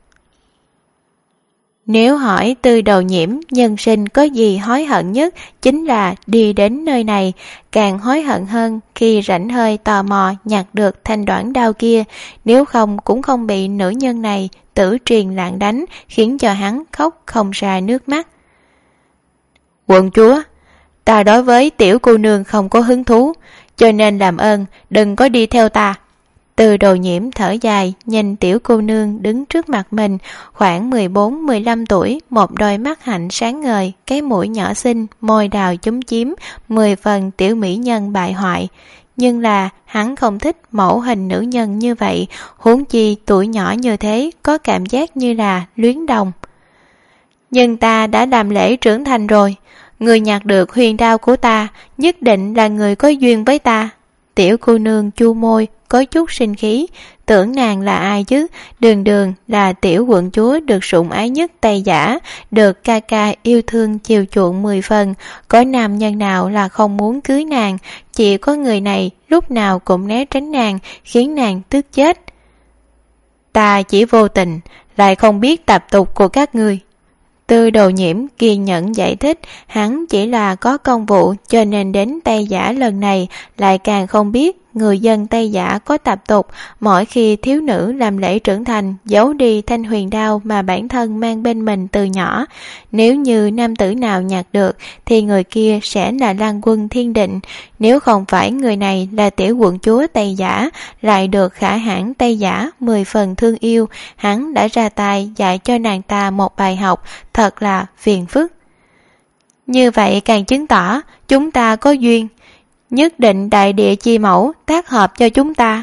Nếu hỏi Tư Đầu Nhiễm nhân sinh có gì hối hận nhất, chính là đi đến nơi này, càng hối hận hơn khi rảnh hơi tò mò nhặt được thanh đoản đao kia, nếu không cũng không bị nữ nhân này tử truyền lạng đánh, khiến cho hắn khóc không ra nước mắt. Quận chúa, ta đối với tiểu cô nương không có hứng thú, cho nên làm ơn đừng có đi theo ta. Từ Đầu Nhiễm thở dài, nhìn tiểu cô nương đứng trước mặt mình, khoảng 14-15 tuổi, một đôi mắt hạnh sáng ngời, cái mũi nhỏ xinh, môi đào chúm chím, 10 phần tiểu mỹ nhân bại hoại. Nhưng là hắn không thích mẫu hình nữ nhân như vậy, huống chi tuổi nhỏ như thế, có cảm giác như là luyến đồng. Nhưng ta đã làm lễ trưởng thành rồi, người nhặt được huyền đao của ta, nhất định là người có duyên với ta. Tiểu cô nương chu môi, có chút sinh khí, tưởng nàng là ai chứ, đường đường là tiểu quận chúa được sủng ái nhất Tây Giả, được ca ca yêu thương chiều chuộng 10 phần, có nam nhân nào là không muốn cưới nàng, chỉ có người này lúc nào cũng né tránh nàng, khiến nàng tức chết. Ta chỉ vô tình, lại không biết tập tục của các ngươi. Tư Đầu Nhiễm kiên nhẫn giải thích, hắn chỉ là có công vụ cho nên đến Tây Giả lần này, lại càng không biết người dân Tây Giả có tập tục mỗi khi thiếu nữ làm lễ trưởng thành giấu đi thanh huyền đao mà bản thân mang bên mình từ nhỏ. Nếu như nam tử nào nhặt được thì người kia sẽ là Lan Quân Thiên Định. Nếu không phải người này là tiểu quận chúa Tây Giả, lại được Khả Hãn Tây Giả 10 phần thương yêu, hắn đã ra tay dạy cho nàng ta một bài học, thật là phiền phức. Như vậy càng chứng tỏ chúng ta có duyên, nhất định đại địa chi mẫu tác hợp cho chúng ta.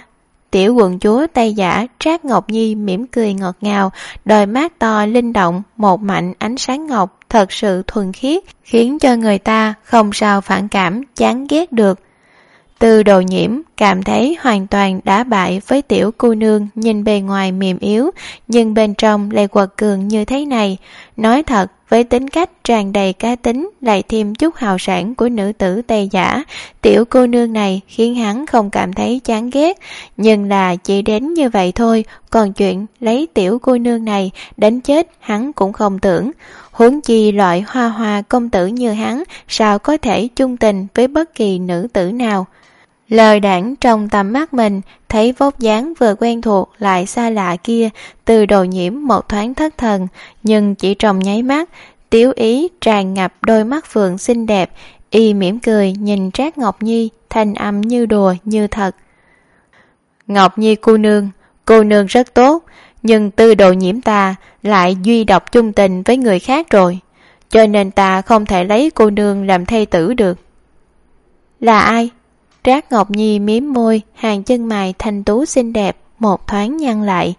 tiểu quận chúa Tây Giả Trác Ngọc Nhi mỉm cười ngọt ngào, đôi mắt to linh động, một mảnh ánh sáng ngọc thật sự thuần khiết, khiến cho người ta không sao phản cảm, chán ghét được. Từ Đồ Nhiễm cảm thấy hoàn toàn đá bại với tiểu cô nương nhìn bề ngoài mềm yếu, nhưng bên trong lại quật cường như thế này. Nói thật, với tính cách tràn đầy cá tính lại thêm chút hào sảng của nữ tử Tây Giả, tiểu cô nương này khiến hắn không cảm thấy chán ghét, nhưng là chỉ đến như vậy thôi, còn chuyện lấy tiểu cô nương này đánh chết hắn cũng không tưởng. Huống chi loại hoa hoa công tử như hắn sao có thể chung tình với bất kỳ nữ tử nào. Lờ đãng trong tầm mắt mình, thấy vóc dáng vừa quen thuộc lại xa lạ kia, Từ Đồ Nhiễm một thoáng thất thần, nhưng chỉ trong nháy mắt, tiểu ý tràn ngập đôi mắt phượng xinh đẹp, y mỉm cười nhìn Trác Ngọc Nhi, thanh âm như đùa như thật. Ngọc Nhi cô nương rất tốt, nhưng Từ Đồ Nhiễm ta lại duy độc chung tình với người khác rồi, cho nên ta không thể lấy cô nương làm thê tử được. Là ai? Trác Ngọc Nhi mím môi, hàng chân mày thanh tú xinh đẹp một thoáng nhăn lại.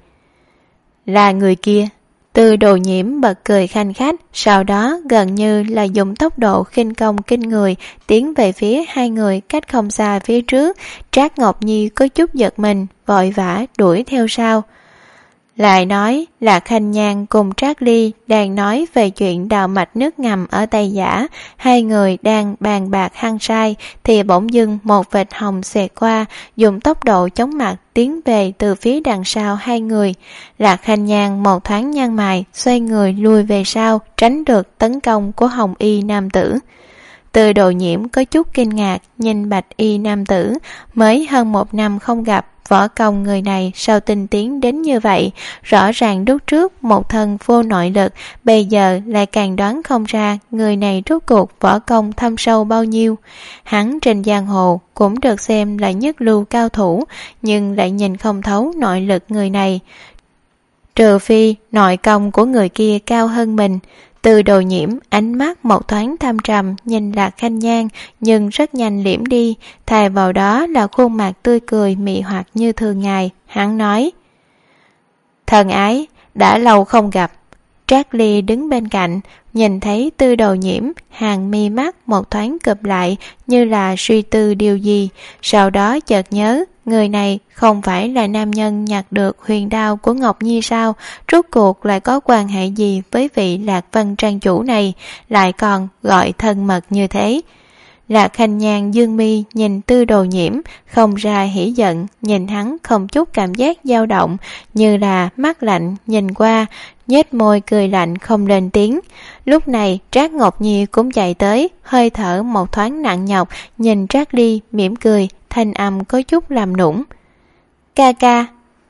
Là người kia. Từ Đồ Nhiễm bật cười khanh khách, sau đó gần như là dùng tốc độ khinh công kinh người tiến về phía hai người cách không xa phía trước. Trác Ngọc Nhi có chút giật mình, vội vã đuổi theo sau. Lại nói là Khanh Nhan cùng Trác Ly đang nói về chuyện đào mạch nước ngầm ở Tây Giả. Hai người đang bàn bạc hăng say thì bỗng dưng một vệt hồng xẹt qua, dùng tốc độ chóng mặt tiến về từ phía đằng sau hai người. Lạc Khanh Nhan một thoáng nhăn mày, xoay người lui về sau, tránh được tấn công của hồng y nam tử. Từ Đồ Nhiễm có chút kinh ngạc nhìn bạch y nam tử, mới hơn 1 năm không gặp, võ công người này sao tinh tiến đến như vậy, rõ ràng lúc trước một thân vô nội lực, bây giờ lại càng đoán không ra người này rốt cuộc võ công thâm sâu bao nhiêu. Hắn trên giang hồ cũng được xem là nhất lưu cao thủ, nhưng lại nhìn không thấu nội lực người này. Trừ phi nội công của người kia cao hơn mình. Từ Đồ Nhiễm ánh mắt một thoáng thâm trầm nhìn Lạc Khanh Nhan, nhưng rất nhanh liễm đi, thay vào đó là khuôn mặt tươi cười mị hoặc như thường ngày. Hắn nói: Thần ái, đã lâu không gặp. Trác Ly đứng bên cạnh, nhìn thấy Từ Đồ Nhiễm, hàng mi mắt một thoáng cụp lại như là suy tư điều gì, sau đó chợt nhớ người này không phải là nam nhân nhặt được huyền đao của Ngọc Nhi sao, rốt cuộc lại có quan hệ gì với vị Lạc Vân trang chủ này, lại còn gọi thân mật như thế. Lạc Khanh Nhan dương mi nhìn Từ Đồ Nhiễm, không ra hỉ giận, nhìn hắn không chút cảm giác dao động, như là mắt lạnh nhìn qua, nhếch môi cười lạnh không lên tiếng. Lúc này Trác Ngọc Nhi cũng chạy tới, hơi thở một thoáng nặng nhọc, nhìn Trác Ly mỉm cười, thanh âm có chút làm nũng. Ca ca.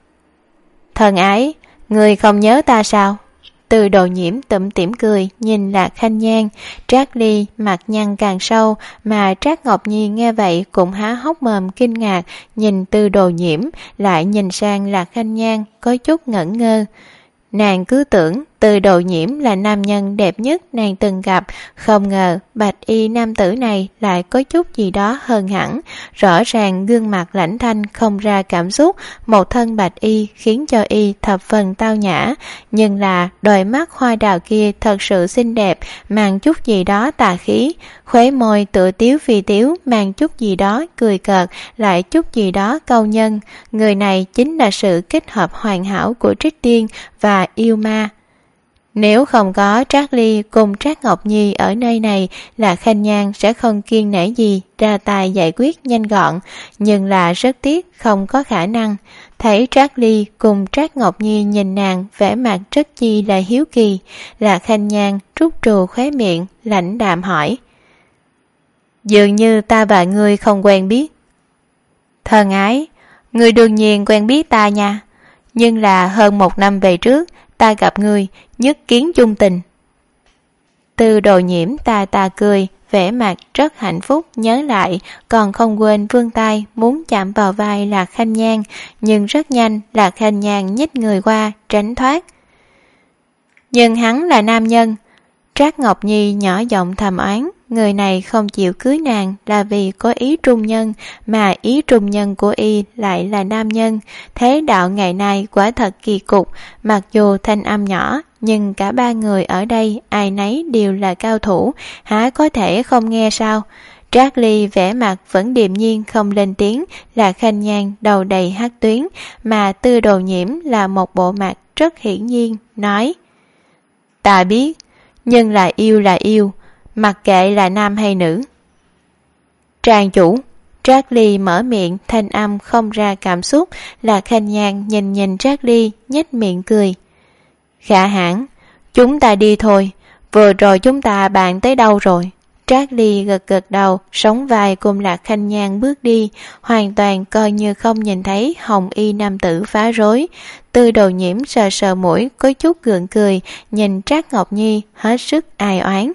Thần ái, người không nhớ ta sao? Từ Đồ Nhiễm tủm tỉm cười nhìn Lạc Khanh Nhan. Trác Ly mặt nhăn càng sâu, mà Trác Ngọc Nhi nghe vậy cũng há hốc mồm kinh ngạc, nhìn Từ Đồ Nhiễm, lại nhìn sang Lạc Khanh Nhan, có chút ngẩn ngơ. Nàng cứ tưởng Từ Đồ Nhiễm là nam nhân đẹp nhất nàng từng gặp, không ngờ bạch y nam tử này lại có chút gì đó hơn hẳn. Rõ ràng gương mặt lãnh thanh không ra cảm xúc, một thân bạch y khiến cho y thập phần tao nhã, nhưng là đôi mắt hoa đào kia thật sự xinh đẹp, mang chút gì đó tà khí, khóe môi tựa tiếu phi tiếu, mang chút gì đó cười cợt, lại chút gì đó câu nhân. Người này chính là sự kết hợp hoàn hảo của Trích Tiên và yêu ma. Nếu không có Trác Ly cùng Trác Ngọc Nhi ở nơi này, là Khanh Nhan sẽ không kiêng nể gì ra tay giải quyết nhanh gọn, nhưng là rất tiếc không có khả năng. Thấy Trác Ly cùng Trác Ngọc Nhi nhìn nàng vẻ mặt rất chi là hiếu kỳ, là Khanh Nhan rút trù khóe miệng, lãnh đạm hỏi: Dường như ta và ngươi không quen biết. Thần ái, ngươi đương nhiên quen biết ta nha, nhưng là hơn 1 năm về trước ta gặp ngươi, nhất kiến chung tình. Từ Đồ Nhiễm ta cười, vẻ mặt rất hạnh phúc, nhớ lại, còn không quên vươn tay muốn chạm vào vai Lạc Khanh Nhan, nhưng rất nhanh Lạc Khanh Nhan nhích người qua, tránh thoát. Nhưng hắn là nam nhân. Trác Ngọc Nhi nhỏ giọng thầm oán, người này không chịu cưới nàng là vì có ý trung nhân, mà ý trung nhân của y lại là nam nhân. Thế đạo ngày nay quả thật kỳ cục, mặc dù thanh âm nhỏ, nhưng cả ba người ở đây ai nấy đều là cao thủ, há có thể không nghe sao? Trác Ly vẻ mặt vẫn điềm nhiên không lên tiếng, là Khanh Nhan đầu đầy hắc tuyến, mà Tư Đồ Nhiễm là một bộ mặt rất hiển nhiên, nói: ta biết, nhưng là yêu, mặc kệ là nam hay nữ. Trang chủ. Trác Ly mở miệng, thanh âm không ra cảm xúc, là Khanh Nhan nhìn Trác Ly, nhếch miệng cười. Khả hãn, chúng ta đi thôi, vừa rồi chúng ta bàn tới đâu rồi? Trác Ly gật đầu, sóng vai cùng Lạc Khanh Nhan bước đi, hoàn toàn coi như không nhìn thấy hồng y nam tử phá rối. Tư Đồ Nhiễm sờ mũi, có chút gượng cười, nhìn Trác Ngọc Nhi hết sức ai oán.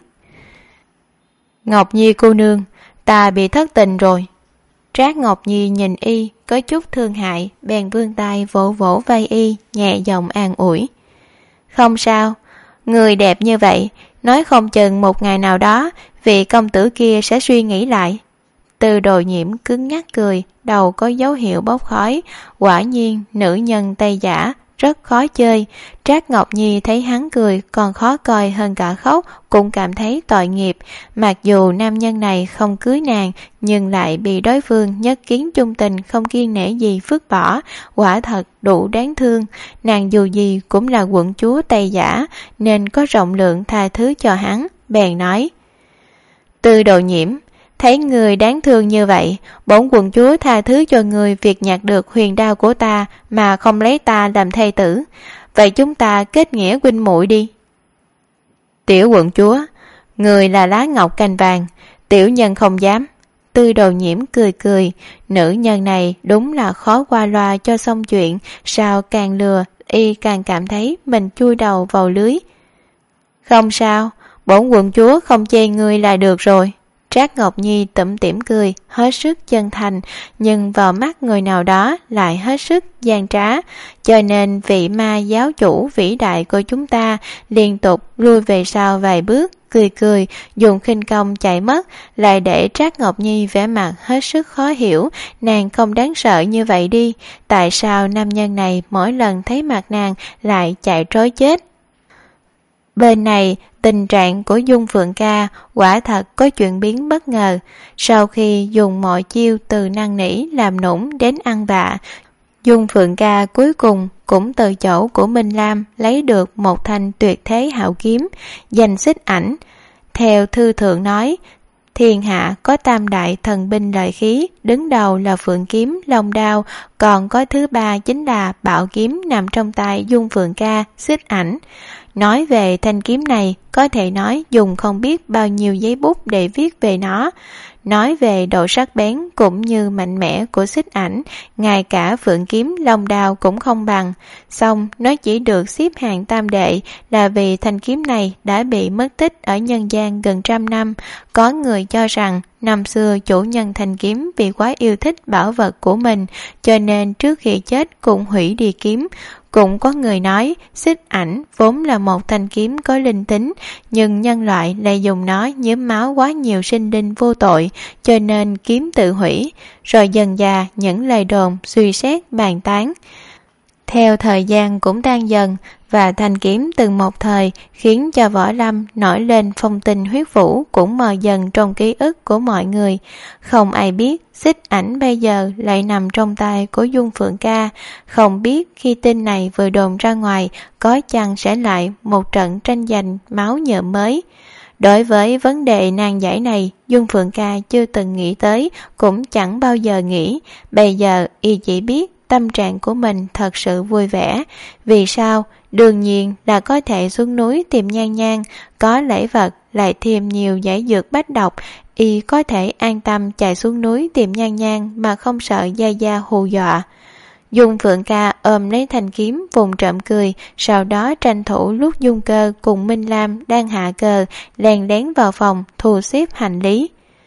Ngọc Nhi cô nương, ta bị thất tình rồi. Trác Ngọc Nhi nhìn y, có chút thương hại, bèn vươn tay vỗ vai y, nhẹ giọng an ủi. Không sao, người đẹp như vậy, nói không chừng một ngày nào đó, vị công tử kia sẽ suy nghĩ lại. Tư Đồ Nhiễm cứng nhắc cười, đầu có dấu hiệu bốc khói, quả nhiên nữ nhân Tây giả rất khó chơi. Trác Ngọc Nhi thấy hắn cười còn khó coi hơn cả khóc, cũng cảm thấy tội nghiệp. Mặc dù nam nhân này không cưới nàng, nhưng lại bị đối phương nhất kiến chung tình không kiêng nể gì vứt bỏ, quả thật đủ đáng thương. Nàng dù gì cũng là quận chúa Tây giả, nên có rộng lượng tha thứ cho hắn, bèn nói: Tư Đồ Nhiễm, thấy người đáng thương như vậy, bổn quận chúa tha thứ cho người việc nhặt được huyền đao của ta mà không lấy ta làm thê tử. Vậy chúng ta kết nghĩa huynh muội đi. Tiểu quận chúa, người là lá ngọc cành vàng, tiểu nhân không dám. Tư Đồ Nhiễm cười, nữ nhân này đúng là khó qua loa cho xong chuyện, sao càng lừa y càng cảm thấy mình chui đầu vào lưới. Không sao, bổn quận chúa không chê ngươi là được rồi. Trác Ngọc Nhi tủm tỉm cười, hết sức chân thành, nhưng vào mắt người nào đó lại hết sức gian trá, cho nên vị ma giáo chủ vĩ đại của chúng ta liên tục lui về sau vài bước, cười, dùng khinh công chạy mất, lại để Trác Ngọc Nhi vẻ mặt hết sức khó hiểu. Nàng không đáng sợ như vậy đi, tại sao nam nhân này mỗi lần thấy mặt nàng lại chạy trối chết? Bên này, tình trạng của Dung Phượng Ca quả thật có chuyển biến bất ngờ. Sau khi dùng mọi chiêu từ năn nỉ làm nũng đến ăn vạ, Dung Phượng Ca cuối cùng cũng từ chỗ của Minh Lam lấy được một thanh tuyệt thế hảo kiếm, danh Xích Ảnh. Theo thư thượng nói, thiên hạ có tam đại thần binh lợi khí, đứng đầu là Phượng kiếm, Long đao, còn có thứ ba chính là Bảo kiếm nằm trong tay Dung Phượng Ca, Xích Ảnh. Nói về thanh kiếm này, có thể nói dùng không biết bao nhiêu giấy bút để viết về nó. Nói về độ sắc bén cũng như mạnh mẽ của Xích Ảnh, ngay cả Phượng kiếm, Long đao cũng không bằng. Song nó chỉ được xếp hạng tam đệ là vì thanh kiếm này đã bị mất tích ở nhân gian gần 100 năm. Có người cho rằng năm xưa chủ nhân thanh kiếm vì quá yêu thích bảo vật của mình, cho nên trước khi chết cũng hủy đi kiếm. Cũng có người nói Xích Ảnh vốn là một thanh kiếm có linh tính, nhưng nhân loại lại dùng nó nhuốm máu quá nhiều sinh linh vô tội, cho nên kiếm tự hủy. Rồi dần dà những lời đồn suy xét bàn tán. Theo thời gian cũng tan dần, và thanh kiếm từng một thời khiến cho võ lâm nổi lên phong tình huyết vũ cũng mờ dần trong ký ức của mọi người. Không ai biết Xích Ảnh bây giờ lại nằm trong tay của Dung Phượng Ca, không biết khi tin này vừa đồn ra ngoài có chăng sẽ lại một trận tranh giành máu nhợm mới. Đối với vấn đề nan giải này, Dung Phượng Ca chưa từng nghĩ tới, cũng chẳng bao giờ nghĩ. Bây giờ y chỉ biết tâm trạng của mình thật sự vui vẻ. Vì sao? Đương nhiên là có thể xuống núi tìm Nhan Nhan, có lễ vật lại thêm nhiều giải dược bách độc, y có thể an tâm chạy xuống núi tìm Nhan Nhan mà không sợ Gia Gia hù dọa. Dung Phượng Ca ôm lấy thanh kiếm vùng trộm cười, sau đó tranh thủ lúc Dung Cơ cùng Minh Lam đang hạ cờ, lèn lén vào phòng thu xếp hành lý.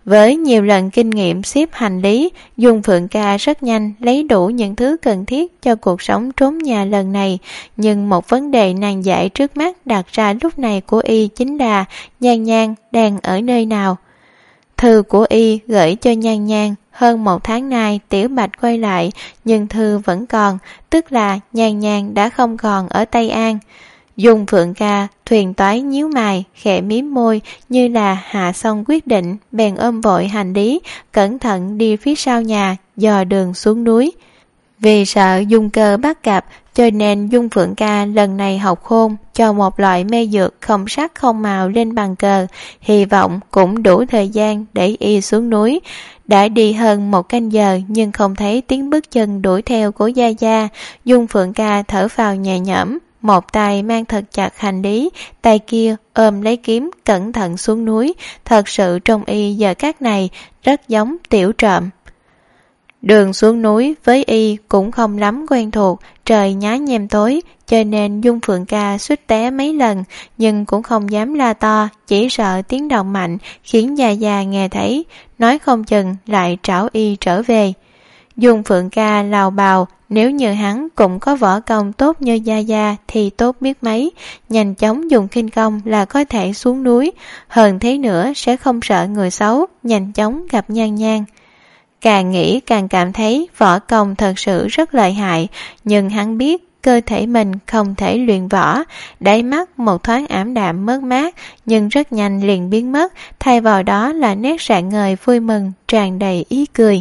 Với nhiều lần kinh nghiệm xếp hành lý, Dung Phượng Ca rất nhanh lấy đủ những thứ cần thiết cho cuộc sống trốn nhà lần này. Nhưng một vấn đề nan giải trước mắt đặt ra lúc này của y chính là Nhan Nhan đang ở nơi nào. Thư của y gửi cho Nhan Nhan. Hơn 1 tháng nay Tiểu Bạch quay lại, nhưng thư vẫn còn, tức là Nhan Nhan đã không còn ở Tây An. Dung Phượng Ca thuyền toái nhíu mày, khẽ mím môi như là hạ xong quyết định, bèn ôm vội hành lý, cẩn thận đi phía sau nhà, dò đường xuống núi. Vì sợ Dung Cơ bắt gặp, cho nên Dung Phượng Ca lần này học khôn, cho một loại mê dược không sắc không màu lên bàn cờ, hy vọng cũng đủ thời gian để y xuống núi. Đã đi hơn 1 canh giờ nhưng không thấy tiếng bước chân đuổi theo của Gia Gia. Dung Phượng Ca thở phào nhẹ nhõm, một tay mang thật chặt hành lý, tay kia ôm lấy kiếm cẩn thận xuống núi. Thật sự trong y giờ các này rất giống tiểu trộm. Đường xuống núi với y cũng không lắm quen thuộc, trời nhá nhem tối, cho nên Dung Phượng Ca suýt té mấy lần, nhưng cũng không dám la to, chỉ sợ tiếng động mạnh khiến Gia Gia nghe thấy, nói không chừng lại trảo y trở về. Dung Phượng Ca lào bào, nếu như hắn cũng có võ công tốt như Gia Gia thì tốt biết mấy, nhanh chóng dùng khinh công là có thể xuống núi, hơn thế nữa sẽ không sợ người xấu, nhanh chóng gặp Nhan Nhan. Càng nghĩ càng cảm thấy võ công thật sự rất lợi hại, nhưng hắn biết cơ thể mình không thể luyện võ. Đáy mắt một thoáng ảm đạm mất mát, nhưng rất nhanh liền biến mất, thay vào đó là nét rạng ngời vui mừng, tràn đầy ý cười.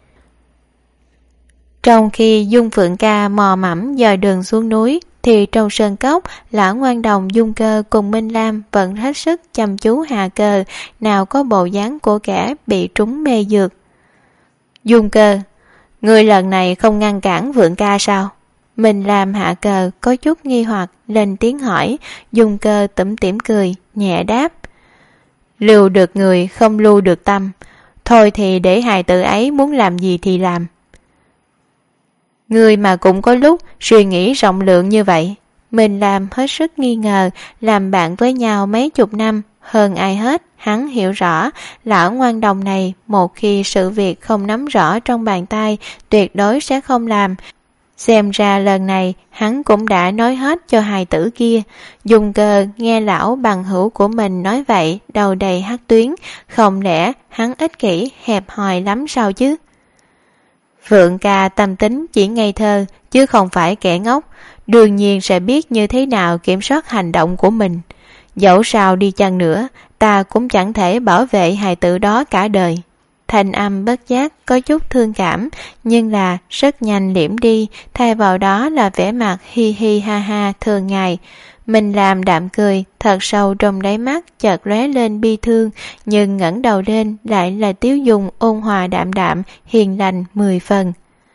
Trong khi Dung Phượng Ca mò mẫm dò đường xuống núi, thì trong sơn cốc, Lão Ngoan Đồng, Dung Cơ cùng Minh Lam vẫn hết sức chăm chú hạ cờ, nào có bộ dáng của kẻ bị trúng mê dược. Dung Cơ, người lần này không ngăn cản Phượng Ca sao? Minh Lam hạ cờ có chút nghi hoặc lên tiếng hỏi. Dung Cơ tủm tỉm cười, nhẹ đáp: lưu được người không lưu được tâm, thôi thì để hài tử ấy muốn làm gì thì làm. Người mà cũng có lúc suy nghĩ rộng lượng như vậy. Minh Lam hết sức nghi ngờ, làm bạn với nhau mấy chục năm, hơn ai hết hắn hiểu rõ Lão Ngoan Đồng này một khi sự việc không nắm rõ trong bàn tay tuyệt đối sẽ không làm. Xem ra lần này hắn cũng đã nói hết cho hài tử kia. Dung Cơ nghe lão bằng hữu của mình nói vậy, đầu đầy hắc tuyến, không lẽ hắn ích kỷ hẹp hòi lắm sao chứ? Phượng Ca tâm tính chỉ ngây thơ chứ không phải kẻ ngốc, đương nhiên sẽ biết như thế nào kiểm soát hành động của mình. Dẫu sao đi chăng nữa, ta cũng chẳng thể bảo vệ hài tử đó cả đời. Thanh âm bất giác có chút thương cảm, nhưng là rất nhanh liễm đi, thay vào đó là vẻ mặt hi hi ha ha thường ngày. Mình làm đạm cười, thật sâu trong đáy mắt chợt lóe lên bi thương, nhưng ngẩng đầu lên lại là Tiếu Dung ôn hòa đạm đạm, hiền lành 10 phần.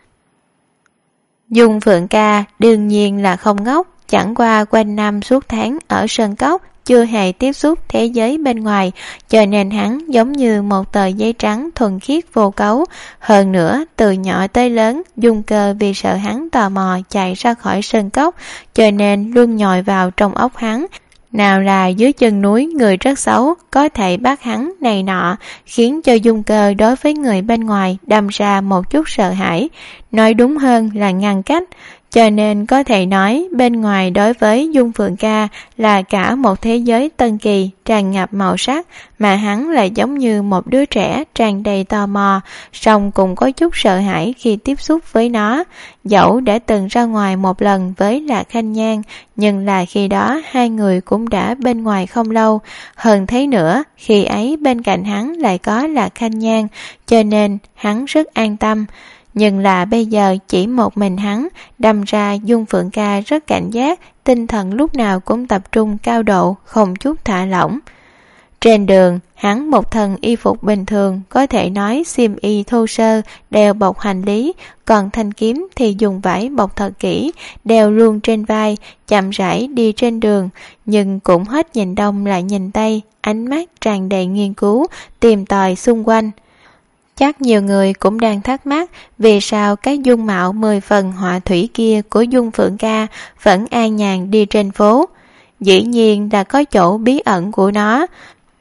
Dung Phượng Ca đương nhiên là không ngốc, chẳng qua quanh năm suốt tháng ở sơn cốc, chưa hề tiếp xúc thế giới bên ngoài, cho nên hắn giống như một tờ giấy trắng thuần khiết vô cấu. Hơn nữa, từ nhỏ tới lớn, Dung Cơ vì sợ hắn tò mò chạy ra khỏi sơn cốc, cho nên luôn nhồi vào trong óc hắn. Nào là dưới chân núi người rất xấu, có thể bắt hắn này nọ, khiến cho Dung Cơ đối với người bên ngoài đâm ra một chút sợ hãi, nói đúng hơn là ngăn cách. Cho nên có thể nói bên ngoài đối với Dung Phượng Ca là cả một thế giới tân kỳ tràn ngập màu sắc, mà hắn lại giống như một đứa trẻ tràn đầy tò mò, song cũng có chút sợ hãi khi tiếp xúc với nó. Dẫu đã từng ra ngoài một lần với Lạc Khanh Nhan, nhưng là khi đó hai người cũng đã bên ngoài không lâu. Hơn thế nữa, khi ấy bên cạnh hắn lại có Lạc Khanh Nhan, cho nên hắn rất an tâm. Nhưng là bây giờ chỉ một mình hắn, đâm ra Dung Phượng Ca rất cảnh giác, tinh thần lúc nào cũng tập trung cao độ, không chút thả lỏng. Trên đường, hắn một thân y phục bình thường, có thể nói xiêm y thô sơ, đeo bọc hành lý, còn thanh kiếm thì dùng vải bọc thật kỹ, đeo luôn trên vai, chậm rãi đi trên đường, nhưng cũng hết nhìn đông lại nhìn tây, ánh mắt tràn đầy nghiên cứu, tìm tòi xung quanh. Chắc nhiều người cũng đang thắc mắc vì sao cái dung mạo 10 phần họa thủy kia của Dung Phượng Ca vẫn an nhàn đi trên phố. Dĩ nhiên là có chỗ bí ẩn của nó.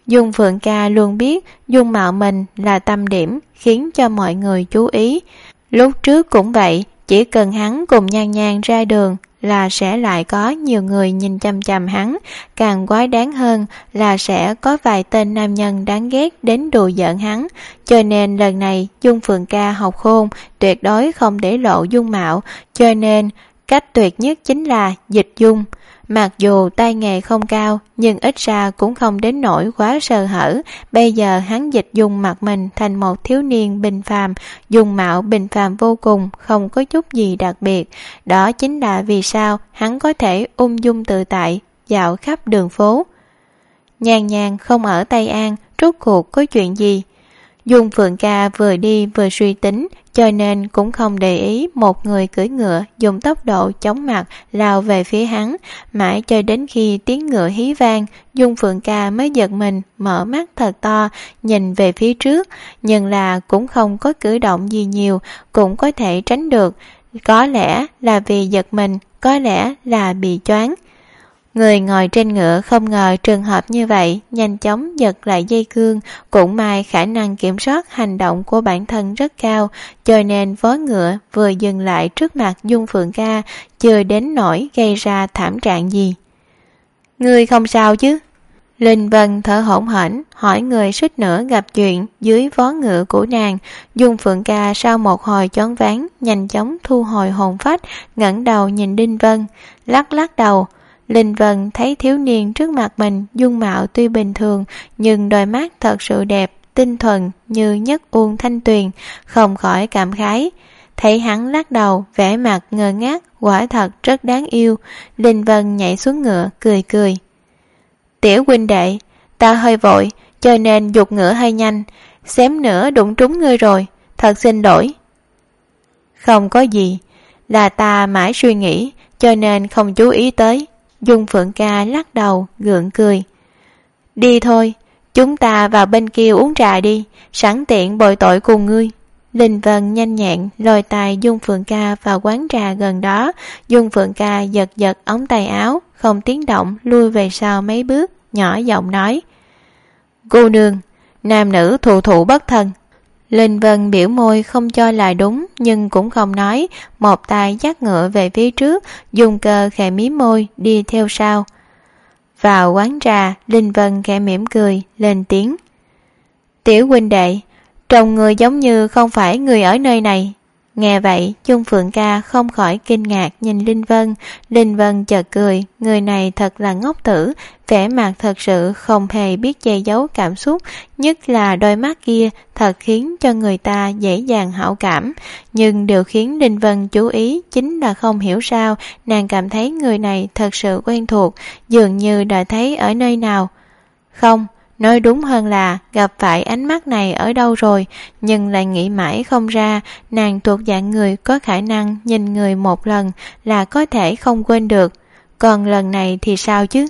Dung Phượng ca luôn biết dung mạo mình là tâm điểm khiến cho mọi người chú ý. Lúc trước cũng vậy, chỉ cần hắn cùng Nhan Nhan ra đường là sẽ lại có nhiều người nhìn chằm chằm hắn, càng quái đáng hơn là sẽ có vài tên nam nhân đáng ghét đến đùa giỡn hắn. Cho nên lần này Dung Phượng ca học khôn, tuyệt đối không để lộ dung mạo, cho nên cách tuyệt nhất chính là dịch dung. Mặc dù tay nghề không cao, nhưng ít ra cũng không đến nỗi quá sơ hở. Bây giờ hắn dịch dung mặt mình thành một thiếu niên bình phàm, dung mạo bình phàm vô cùng, không có chút gì đặc biệt. Đó chính là vì sao hắn có thể ung dung tự tại, dạo khắp đường phố. Nhan Nhan không ở Tây An, rốt cuộc có chuyện gì? Dung Phượng ca vừa đi vừa suy tính, cho nên cũng không để ý một người cưỡi ngựa dùng tốc độ chóng mặt lao về phía hắn. Mãi cho đến khi tiếng ngựa hí vang, Dung Phượng ca mới giật mình, mở mắt thật to, nhìn về phía trước, nhưng là cũng không có cử động gì nhiều, cũng có thể tránh được. Có lẽ là vì giật mình, có lẽ là bị choáng. Người ngồi trên ngựa không ngờ trường hợp như vậy, nhanh chóng giật lại dây cương. Cũng may khả năng kiểm soát hành động của bản thân rất cao, cho nên vó ngựa vừa dừng lại trước mặt Dung Phượng ca, chưa đến nỗi gây ra thảm trạng gì. Ngươi không sao chứ? Linh Vân thở hổn hển hỏi người suýt nữa gặp chuyện dưới vó ngựa của nàng. Dung Phượng ca sau một hồi choáng váng, nhanh chóng thu hồi hồn phách, ngẩng đầu nhìn Linh Vân, lắc lắc đầu. Linh Vân thấy thiếu niên trước mặt mình dung mạo tuy bình thường, nhưng đôi mắt thật sự đẹp, tinh thuần như nhất uông thanh tuyền, không khỏi cảm khái. Thấy hắn lắc đầu, vẻ mặt ngơ ngác, quả thật rất đáng yêu. Linh Vân nhảy xuống ngựa, cười cười. Tiểu huynh đệ, ta hơi vội, cho nên giục ngựa hơi nhanh, xém nữa đụng trúng ngươi rồi, thật xin lỗi. Không có gì, là ta mãi suy nghĩ, cho nên không chú ý tới. Dung Phượng ca lắc đầu, gượng cười. Đi thôi, chúng ta vào bên kia uống trà đi, sẵn tiện bồi tội cùng ngươi. Linh Vân nhanh nhẹn lôi tay Dung Phượng ca vào quán trà gần đó. Dung Phượng ca giật giật ống tay áo, không tiếng động lui về sau mấy bước, nhỏ giọng nói. Cô nương, nam nữ thù thụ bất thân. Linh Vân biểu môi không cho là đúng, nhưng cũng không nói, một tay dắt ngựa về phía trước, Dung Cơ khẽ mím môi đi theo sau. Vào quán trà, Linh Vân khẽ mỉm cười, lên tiếng. Tiểu huynh đệ, trông người giống như không phải người ở nơi này. Nghe vậy, Dung Phượng ca không khỏi kinh ngạc nhìn Linh Vân. Linh Vân chợt cười, người này thật là ngốc tử, vẻ mặt thật sự không hề biết che giấu cảm xúc, nhất là đôi mắt kia thật khiến cho người ta dễ dàng hảo cảm. Nhưng điều khiến Linh Vân chú ý chính là không hiểu sao nàng cảm thấy người này thật sự quen thuộc, dường như đã thấy ở nơi nào. Không, nói đúng hơn là gặp phải ánh mắt này ở đâu rồi, nhưng lại nghĩ mãi không ra. Nàng thuộc dạng người có khả năng nhìn người một lần là có thể không quên được, còn lần này thì sao chứ?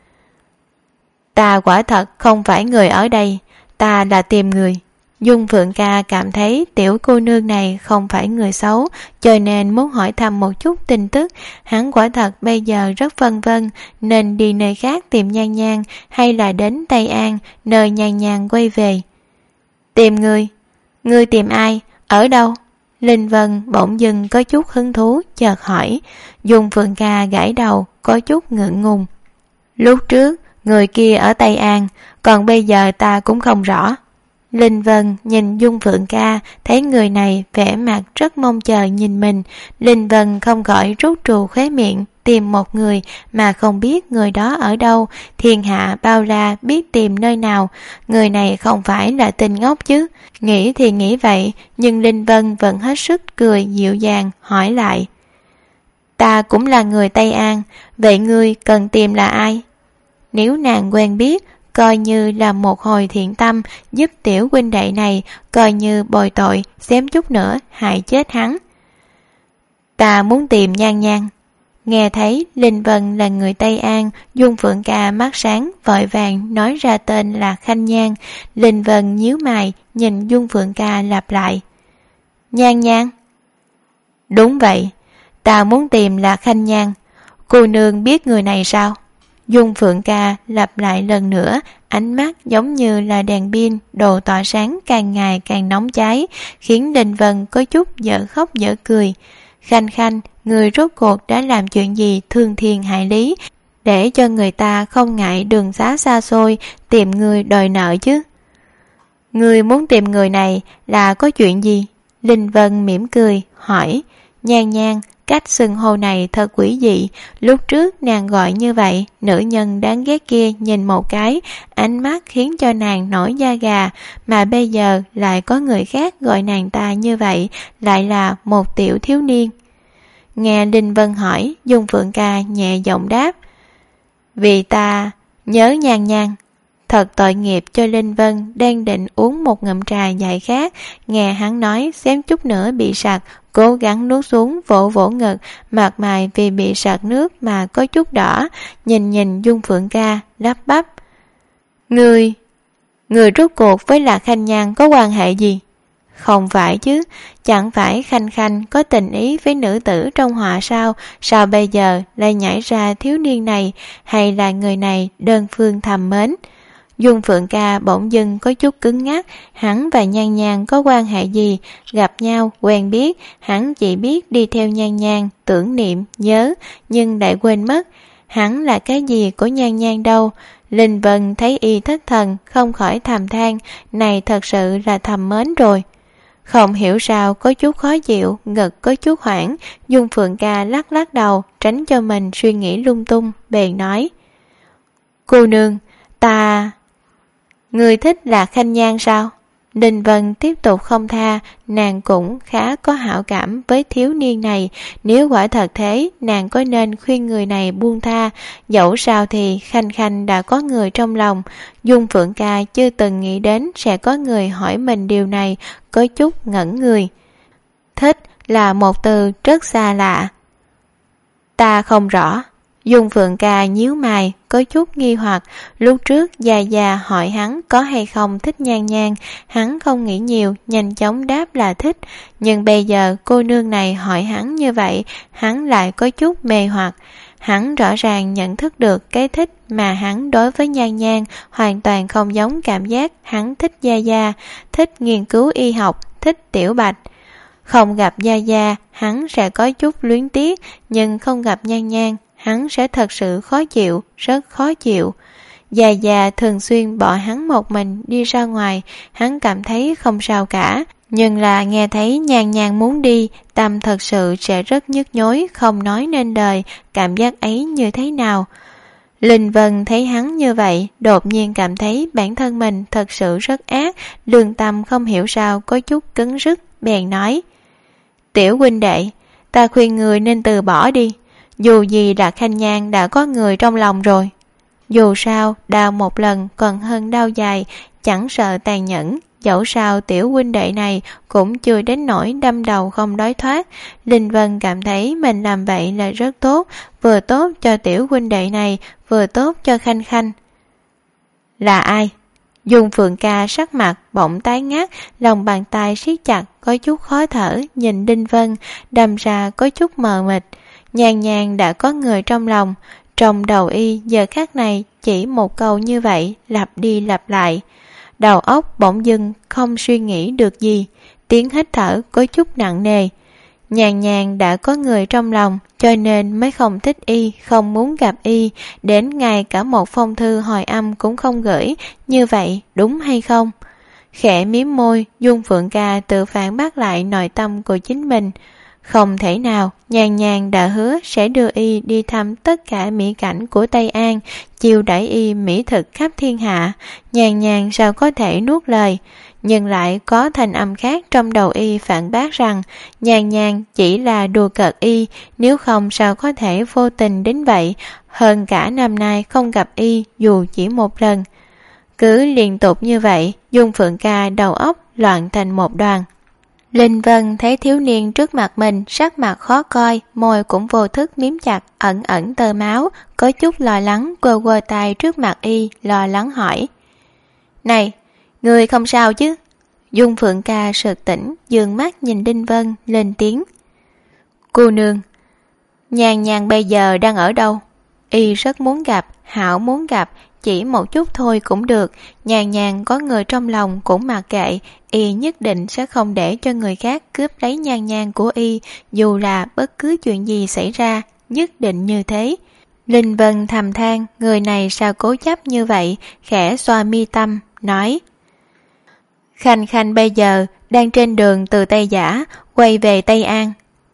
Ta quả thật không phải người ở đây, ta là tìm người. Dung Phượng ca cảm thấy tiểu cô nương này không phải người xấu, cho nên muốn hỏi thăm một chút tin tức. Hắn quả thật bây giờ rất phân vân, nên đi nơi khác tìm Nhan Nhan hay là đến Tây An, nơi Nhan Nhan quay về. Tìm người? Ngươi tìm ai? Ở đâu? Linh Vân bỗng dưng có chút hứng thú, chợt hỏi. Dung Phượng ca gãi đầu, có chút ngượng ngùng. Lúc trước, người kia ở Tây An, còn bây giờ ta cũng không rõ. Linh Vân nhìn Dung Phượng ca, thấy người này vẻ mặt rất mong chờ nhìn mình. Linh Vân không khỏi rút trù khóe miệng, tìm một người mà không biết người đó ở đâu, thiên hạ bao la biết tìm nơi nào. Người này không phải là tên ngốc chứ? Nghĩ thì nghĩ vậy, nhưng Linh Vân vẫn hết sức cười dịu dàng, hỏi lại. Ta cũng là người Tây An, vậy ngươi cần tìm là ai? Nếu nàng quen biết, coi như là một hồi thiện tâm giúp tiểu huynh đệ này, coi như bồi tội, xém chút nữa hại chết hắn. Ta muốn tìm Nhan Nhan. Nghe thấy Linh Vân là người Tây An, Dung Phượng ca mắt sáng vội vàng nói ra tên là Khanh Nhan. Linh Vân nhíu mày nhìn Dung Phượng ca lặp lại. Nhan Nhan? Đúng vậy, ta muốn tìm là Khanh Nhan. Cô nương biết người này sao? Dung Phượng ca lặp lại lần nữa, ánh mắt giống như là đèn pin, đồ tỏa sáng càng ngày càng nóng cháy, khiến Linh Vân có chút dở khóc dở cười. Khanh Khanh, người rốt cuộc đã làm chuyện gì thương thiên hại lý, để cho người ta không ngại đường xá xa xôi tìm người đòi nợ chứ? Người muốn tìm người này là có chuyện gì? Linh Vân mỉm cười, hỏi. Nhan Nhan, cách xưng hô này thật quỷ dị. Lúc trước nàng gọi như vậy, nữ nhân đáng ghét kia nhìn một cái, ánh mắt khiến cho nàng nổi da gà, mà bây giờ lại có người khác gọi nàng ta như vậy, lại là một tiểu thiếu niên. Nghe Linh Vân hỏi, Dung Phượng Ca nhẹ giọng đáp. Vì ta nhớ Nhan Nhan. Thật tội nghiệp cho Linh Vân đang định uống một ngụm trà giải khát, nghe hắn nói xém chút nữa bị sặc, cố gắng nuốt xuống, vỗ vỗ ngực, mặt mày vì bị sặc nước mà có chút đỏ, nhìn Dung Phượng Ca, lắp bắp. Người rốt cuộc với Lạc Khanh Nhan có quan hệ gì? Không phải chứ, chẳng phải Khanh Khanh có tình ý với nữ tử trong họa sao? Sao bây giờ lại nhảy ra thiếu niên này, hay là người này đơn phương thầm mến? Dung Phượng Ca bỗng dưng có chút cứng ngắc, hắn và Nhan Nhan có quan hệ gì? Gặp nhau, quen biết, hắn chỉ biết đi theo Nhan Nhan, tưởng niệm, nhớ, nhưng lại quên mất. Hắn là cái gì của Nhan Nhan đâu? Linh Vân thấy y thất thần, không khỏi thầm than, này thật sự là thầm mến rồi. Không hiểu sao có chút khó chịu, ngực có chút hoảng, Dung Phượng Ca lắc lắc đầu, tránh cho mình suy nghĩ lung tung, bèn nói. Cô nương, người thích là Khanh Nhan sao? Đình Vân tiếp tục không tha, nàng cũng khá có hảo cảm với thiếu niên này, nếu quả thật thế, nàng có nên khuyên người này buông tha, dẫu sao thì Khanh Khanh đã có người trong lòng. Dung Phượng Ca chưa từng nghĩ đến sẽ có người hỏi mình điều này, có chút ngẩn người. Thích là một từ rất xa lạ. Ta không rõ. Dung Phượng Ca nhíu mày, có chút nghi hoặc. Lúc trước Gia Gia hỏi hắn có hay không thích Nhan Nhan, hắn không nghĩ nhiều, nhanh chóng đáp là thích. Nhưng bây giờ cô nương này hỏi hắn như vậy, hắn lại có chút mê hoặc. Hắn rõ ràng nhận thức được cái thích mà hắn đối với Nhan Nhan hoàn toàn không giống cảm giác hắn thích Gia Gia, thích nghiên cứu y học, thích Tiểu Bạch. Không gặp Gia Gia, hắn sẽ có chút luyến tiếc, nhưng không gặp Nhan Nhan, hắn sẽ thật sự khó chịu, rất khó chịu. Gia Gia thường xuyên bỏ hắn một mình đi ra ngoài, hắn cảm thấy không sao cả. Nhưng là nghe thấy Nhan Nhan muốn đi, tâm thật sự sẽ rất nhức nhối, không nói nên lời, cảm giác ấy như thế nào. Linh Vân thấy hắn như vậy, đột nhiên cảm thấy bản thân mình thật sự rất ác, lương tâm không hiểu sao có chút cứng rứt, bèn nói. Tiểu huynh đệ, ta khuyên người nên từ bỏ đi. Dù gì Lạc Khanh Nhan đã có người trong lòng rồi. Dù sao, đau một lần còn hơn đau dài, chẳng sợ tàn nhẫn. Dẫu sao tiểu huynh đệ này cũng chưa đến nỗi đâm đầu không đối thoát. Linh Vân cảm thấy mình làm vậy là rất tốt, vừa tốt cho tiểu huynh đệ này, vừa tốt cho Khanh Khanh. Là ai? Dung Phượng Ca sắc mặt bỗng tái ngắt, lòng bàn tay siết chặt, có chút khó thở, nhìn Linh Vân, đâm ra có chút mờ mịt. Nhan Nhan đã có người trong lòng, trong đầu y giờ khắc này chỉ một câu như vậy, lặp đi lặp lại. Đầu óc bỗng dưng không suy nghĩ được gì, tiếng hít thở có chút nặng nề. Nhan Nhan đã có người trong lòng, cho nên mới không thích y, không muốn gặp y, đến ngay cả một phong thư hồi âm cũng không gửi, như vậy đúng hay không? Khẽ mím môi, Dung Phượng Ca tự phản bác lại nội tâm của chính mình. Không thể nào, Nhan Nhan đã hứa sẽ đưa y đi thăm tất cả mỹ cảnh của Tây An, chiêu đãi y mỹ thực khắp thiên hạ. Nhan Nhan sao có thể nuốt lời, nhưng lại có thanh âm khác trong đầu y phản bác rằng Nhan Nhan chỉ là đùa cợt y, nếu không sao có thể vô tình đến vậy, hơn cả năm nay không gặp y dù chỉ một lần. Cứ liên tục như vậy, Dung Phượng Ca đầu óc loạn thành một đoàn. Linh Vân thấy thiếu niên trước mặt mình sắc mặt khó coi, môi cũng vô thức miếm chặt, ẩn ẩn tơ máu, có chút lo lắng quơ quơ tay trước mặt y, lo lắng hỏi. Này, người không sao chứ? Dung Phượng Ca sực tỉnh, dường mắt nhìn Linh Vân, lên tiếng. Cô nương, Nhan Nhan bây giờ đang ở đâu? Y rất muốn gặp, hảo muốn gặp, chỉ một chút thôi cũng được. Nhàn nhàn có người trong lòng cũng mặc kệ, y nhất định sẽ không để cho người khác cướp lấy nhan nhan của y, dù là bất cứ chuyện gì xảy ra, nhất định như thế. Linh Vân thầm than, người này sao cố chấp như vậy, khẽ xoa mi tâm, nói: Khanh Khanh bây giờ đang trên đường từ Tây Giả quay về Tây An.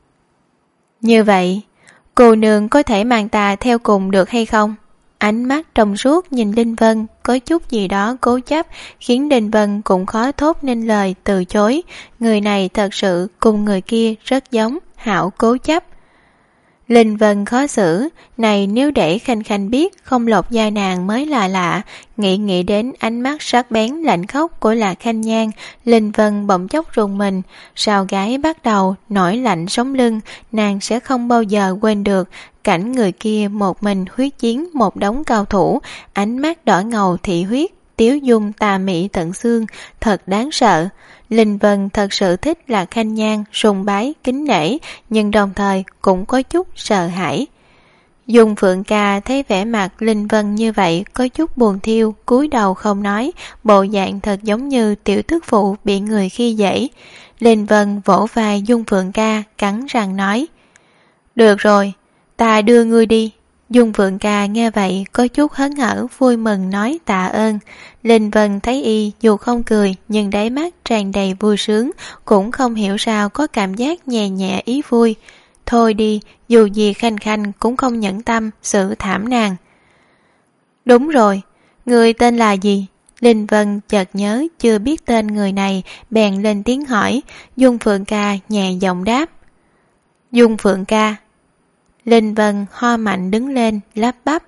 Như vậy, cô nương có thể mang ta theo cùng được hay không? Ánh mắt trong suốt nhìn Linh Vân có chút gì đó cố chấp, khiến Linh Vân cũng khó thốt nên lời từ chối. Người này thật sự cùng người kia rất giống, hảo cố chấp. Linh Vân khó xử, này nếu để Khanh Khanh biết không lột da nàng mới là lạ. Nghĩ đến ánh mắt sắc bén lạnh khóc của Lạc Khanh Nhan, Linh Vân bỗng chốc rùng mình. Sao gái bắt đầu nổi lạnh sống lưng, nàng sẽ không bao giờ quên được cảnh người kia một mình huyết chiến một đống cao thủ, ánh mắt đỏ ngầu thị huyết, tiếu dung tà mị tận xương, thật đáng sợ. Linh Vân thật sự thích Lạc Khanh Nhan, sùng bái, kính nể, nhưng đồng thời cũng có chút sợ hãi. Dung Phượng Ca thấy vẻ mặt Linh Vân như vậy có chút buồn thiêu, cúi đầu không nói, bộ dạng thật giống như tiểu thức phụ bị người khi dễ. Linh Vân vỗ vai Dung Phượng Ca, cắn răng nói: Được rồi, ta đưa ngươi đi. Dung Phượng Ca nghe vậy có chút hớn hở vui mừng nói tạ ơn. Linh Vân thấy y dù không cười nhưng đáy mắt tràn đầy vui sướng, cũng không hiểu sao có cảm giác nhẹ nhẹ ý vui. Thôi đi, dù gì Khanh Khanh cũng không nhẫn tâm xử thảm nàng. Đúng rồi, người tên là gì? Linh Vân chợt nhớ chưa biết tên người này, bèn lên tiếng hỏi. Dung Phượng Ca nhẹ giọng đáp: Dung Phượng Ca. Linh Vân ho mạnh đứng lên, lắp bắp: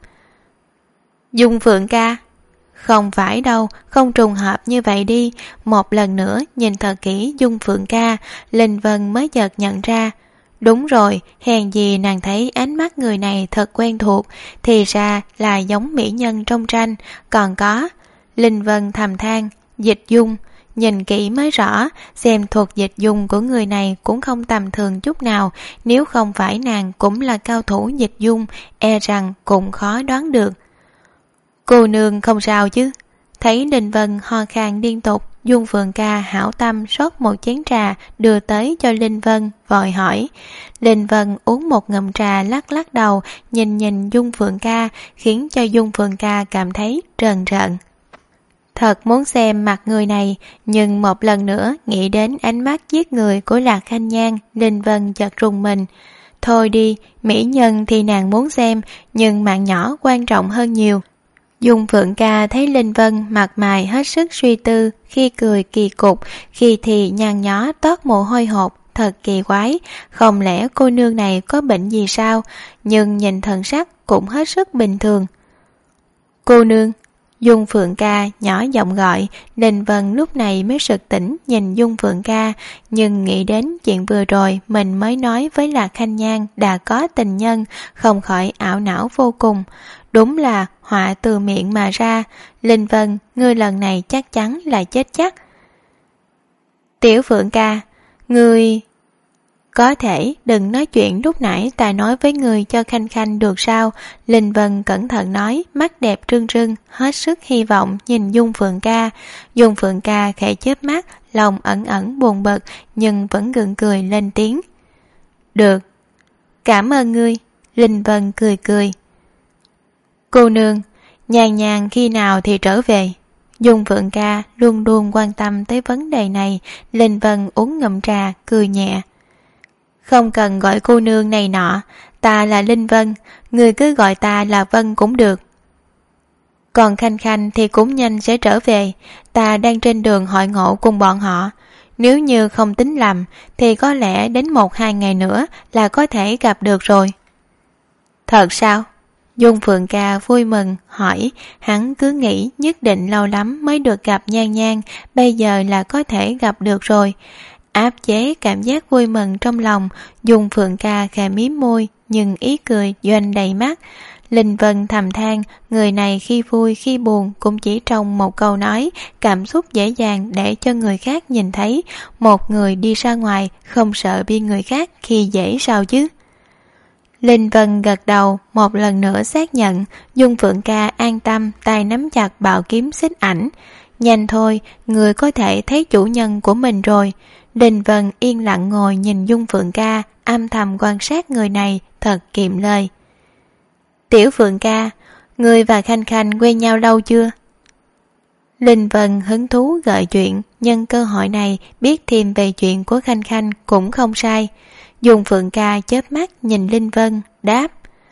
Dung Phượng Ca? Không phải đâu, không trùng hợp như vậy đi. Một lần nữa nhìn thật kỹ Dung Phượng Ca, Linh Vân mới chợt nhận ra. Đúng rồi, hèn gì nàng thấy ánh mắt người này thật quen thuộc, thì ra là giống mỹ nhân trong tranh. Còn có, Linh Vân thầm than, Dịch Dung. Nhìn kỹ mới rõ, xem thuật dịch dung của người này cũng không tầm thường chút nào. Nếu không phải nàng cũng là cao thủ dịch dung, e rằng cũng khó đoán được. Cô nương không sao chứ? Thấy Linh Vân ho khan liên tục, Dung Phượng Ca hảo tâm rót một chén trà đưa tới cho Linh Vân, vội hỏi. Linh Vân uống một ngụm trà, lắc lắc đầu, nhìn Dung Phượng Ca, khiến cho Dung Phượng Ca cảm thấy trờn rợn. Thật muốn xem mặt người này, nhưng một lần nữa nghĩ đến ánh mắt giết người của Lạc Khanh Nhan, Linh Vân chợt rùng mình. Thôi đi, mỹ nhân thì nàng muốn xem, nhưng mạng nhỏ quan trọng hơn nhiều. Dung Phượng Ca thấy Linh Vân mặt mày hết sức suy tư, khi cười kỳ cục, khi thì nhăn nhó toát mồ hôi hột, thật kỳ quái. Không lẽ cô nương này có bệnh gì sao? Nhưng nhìn thần sắc cũng hết sức bình thường. Cô nương. Dung Phượng Ca nhỏ giọng gọi. Linh Vân lúc này mới sực tỉnh nhìn Dung Phượng Ca, nhưng nghĩ đến chuyện vừa rồi mình mới nói với Lạc Khanh Nhan đã có tình nhân, không khỏi ảo não vô cùng. Đúng là họa từ miệng mà ra. Linh Vân, ngươi lần này chắc chắn là chết chắc. Tiểu Phượng Ca, ngươi... Có thể đừng nói chuyện lúc nãy ta nói với người cho Khanh Khanh được sao? Linh Vân cẩn thận nói, mắt đẹp rưng rưng, hết sức hy vọng nhìn Dung Phượng Ca. Dung Phượng Ca khẽ chớp mắt, lòng ẩn ẩn buồn bực, nhưng vẫn gượng cười lên tiếng. Được, cảm ơn ngươi. Linh Vân cười cười. Cô nương, Nhàn Nhàn khi nào thì trở về? Dung Phượng Ca luôn luôn quan tâm tới vấn đề này. Linh Vân uống ngụm trà, cười nhẹ. Không cần gọi cô nương này nọ, ta là Linh Vân, người cứ gọi ta là Vân cũng được. Còn Khanh Khanh thì cũng nhanh sẽ trở về, ta đang trên đường hội ngộ cùng bọn họ. Nếu như không tính lầm thì có lẽ đến 1-2 ngày nữa là có thể gặp được rồi. Thật sao? Dung Phượng Ca vui mừng hỏi, hắn cứ nghĩ nhất định lâu lắm mới được gặp Nhan Nhan, bây giờ là có thể gặp được rồi. Áp chế cảm giác vui mừng trong lòng, Dung Phượng Ca khẽ mím môi, nhưng ý cười doanh đầy mắt. Linh Vân thầm than, người này khi vui khi buồn cũng chỉ trong một câu nói, cảm xúc dễ dàng để cho người khác nhìn thấy. Một người đi ra ngoài không sợ bị người khác khi dễ sao chứ? Linh Vân gật đầu, một lần nữa xác nhận. Dung Phượng Ca an tâm, tay nắm chặt bảo kiếm xích ảnh. Nhanh thôi, người có thể thấy chủ nhân của mình rồi. Linh Vân yên lặng ngồi nhìn Dung Phượng Ca, âm thầm quan sát người này, thật kiệm lời. Tiểu Phượng Ca, người và Khanh Khanh quen nhau lâu chưa? Linh Vân hứng thú gợi chuyện, nhân cơ hội này biết thêm về chuyện của Khanh Khanh cũng không sai. Dung Phượng Ca chớp mắt nhìn Linh Vân, đáp.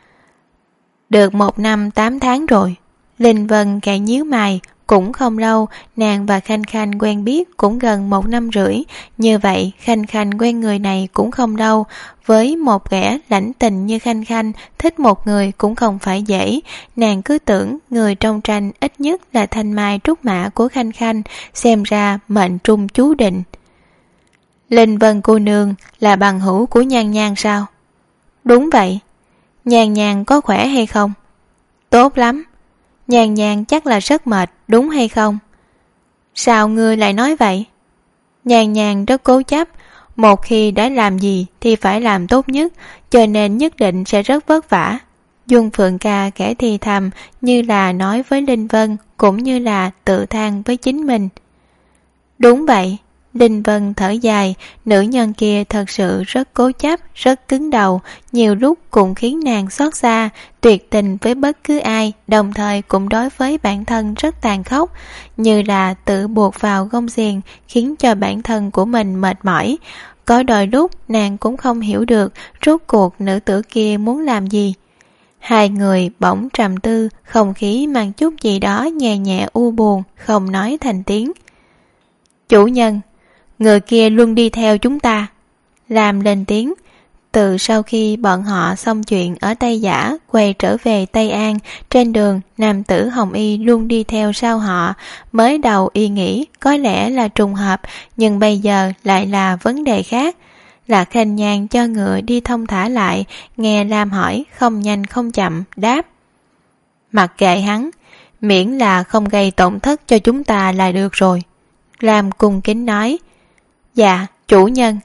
Được 1 năm 8 tháng rồi. Linh Vân khẽ nhíu mày, cũng không lâu, nàng và Khanh Khanh quen biết cũng gần 1 năm rưỡi. Như vậy, Khanh Khanh quen người này cũng không lâu. Với một kẻ lãnh tình như Khanh Khanh, thích một người cũng không phải dễ. Nàng cứ tưởng người trong tranh ít nhất là thanh mai trúc mã của Khanh Khanh, xem ra mệnh trung chú định. Linh Vân cô nương là bằng hữu của Nhan Nhan sao? Đúng vậy. Nhan Nhan có khỏe hay không? Tốt lắm. Nhan Nhan chắc là rất mệt, đúng hay không? Sao ngươi lại nói vậy? Nhan Nhan rất cố chấp, một khi đã làm gì thì phải làm tốt nhất, cho nên nhất định sẽ rất vất vả. Dung Phượng Ca kẻ thì thầm, như là nói với Linh Vân, cũng như là tự than với chính mình. Đúng vậy. Linh Vân thở dài, nữ nhân kia thật sự rất cố chấp, rất cứng đầu, nhiều lúc cũng khiến nàng xót xa, tuyệt tình với bất cứ ai, đồng thời cũng đối với bản thân rất tàn khốc, như là tự buộc vào gông xiềng, khiến cho bản thân của mình mệt mỏi. Có đôi lúc nàng cũng không hiểu được rốt cuộc nữ tử kia muốn làm gì. Hai người bỗng trầm tư, không khí mang chút gì đó nhẹ nhẹ u buồn, không nói thành tiếng. Chủ nhân, người kia luôn đi theo chúng ta. Lam lên tiếng. Từ sau khi bọn họ xong chuyện ở Tây Giả, quay trở về Tây An, trên đường nam tử Hồng Y luôn đi theo sau họ. Mới đầu y nghĩ có lẽ là trùng hợp, nhưng bây giờ lại là vấn đề khác. Là Khanh Nhan cho ngựa đi thông thả lại, nghe Lam hỏi không nhanh không chậm, đáp. Mặc kệ hắn, miễn là không gây tổn thất cho chúng ta là được rồi. Lam cung kính nói. Dạ, chủ nhân.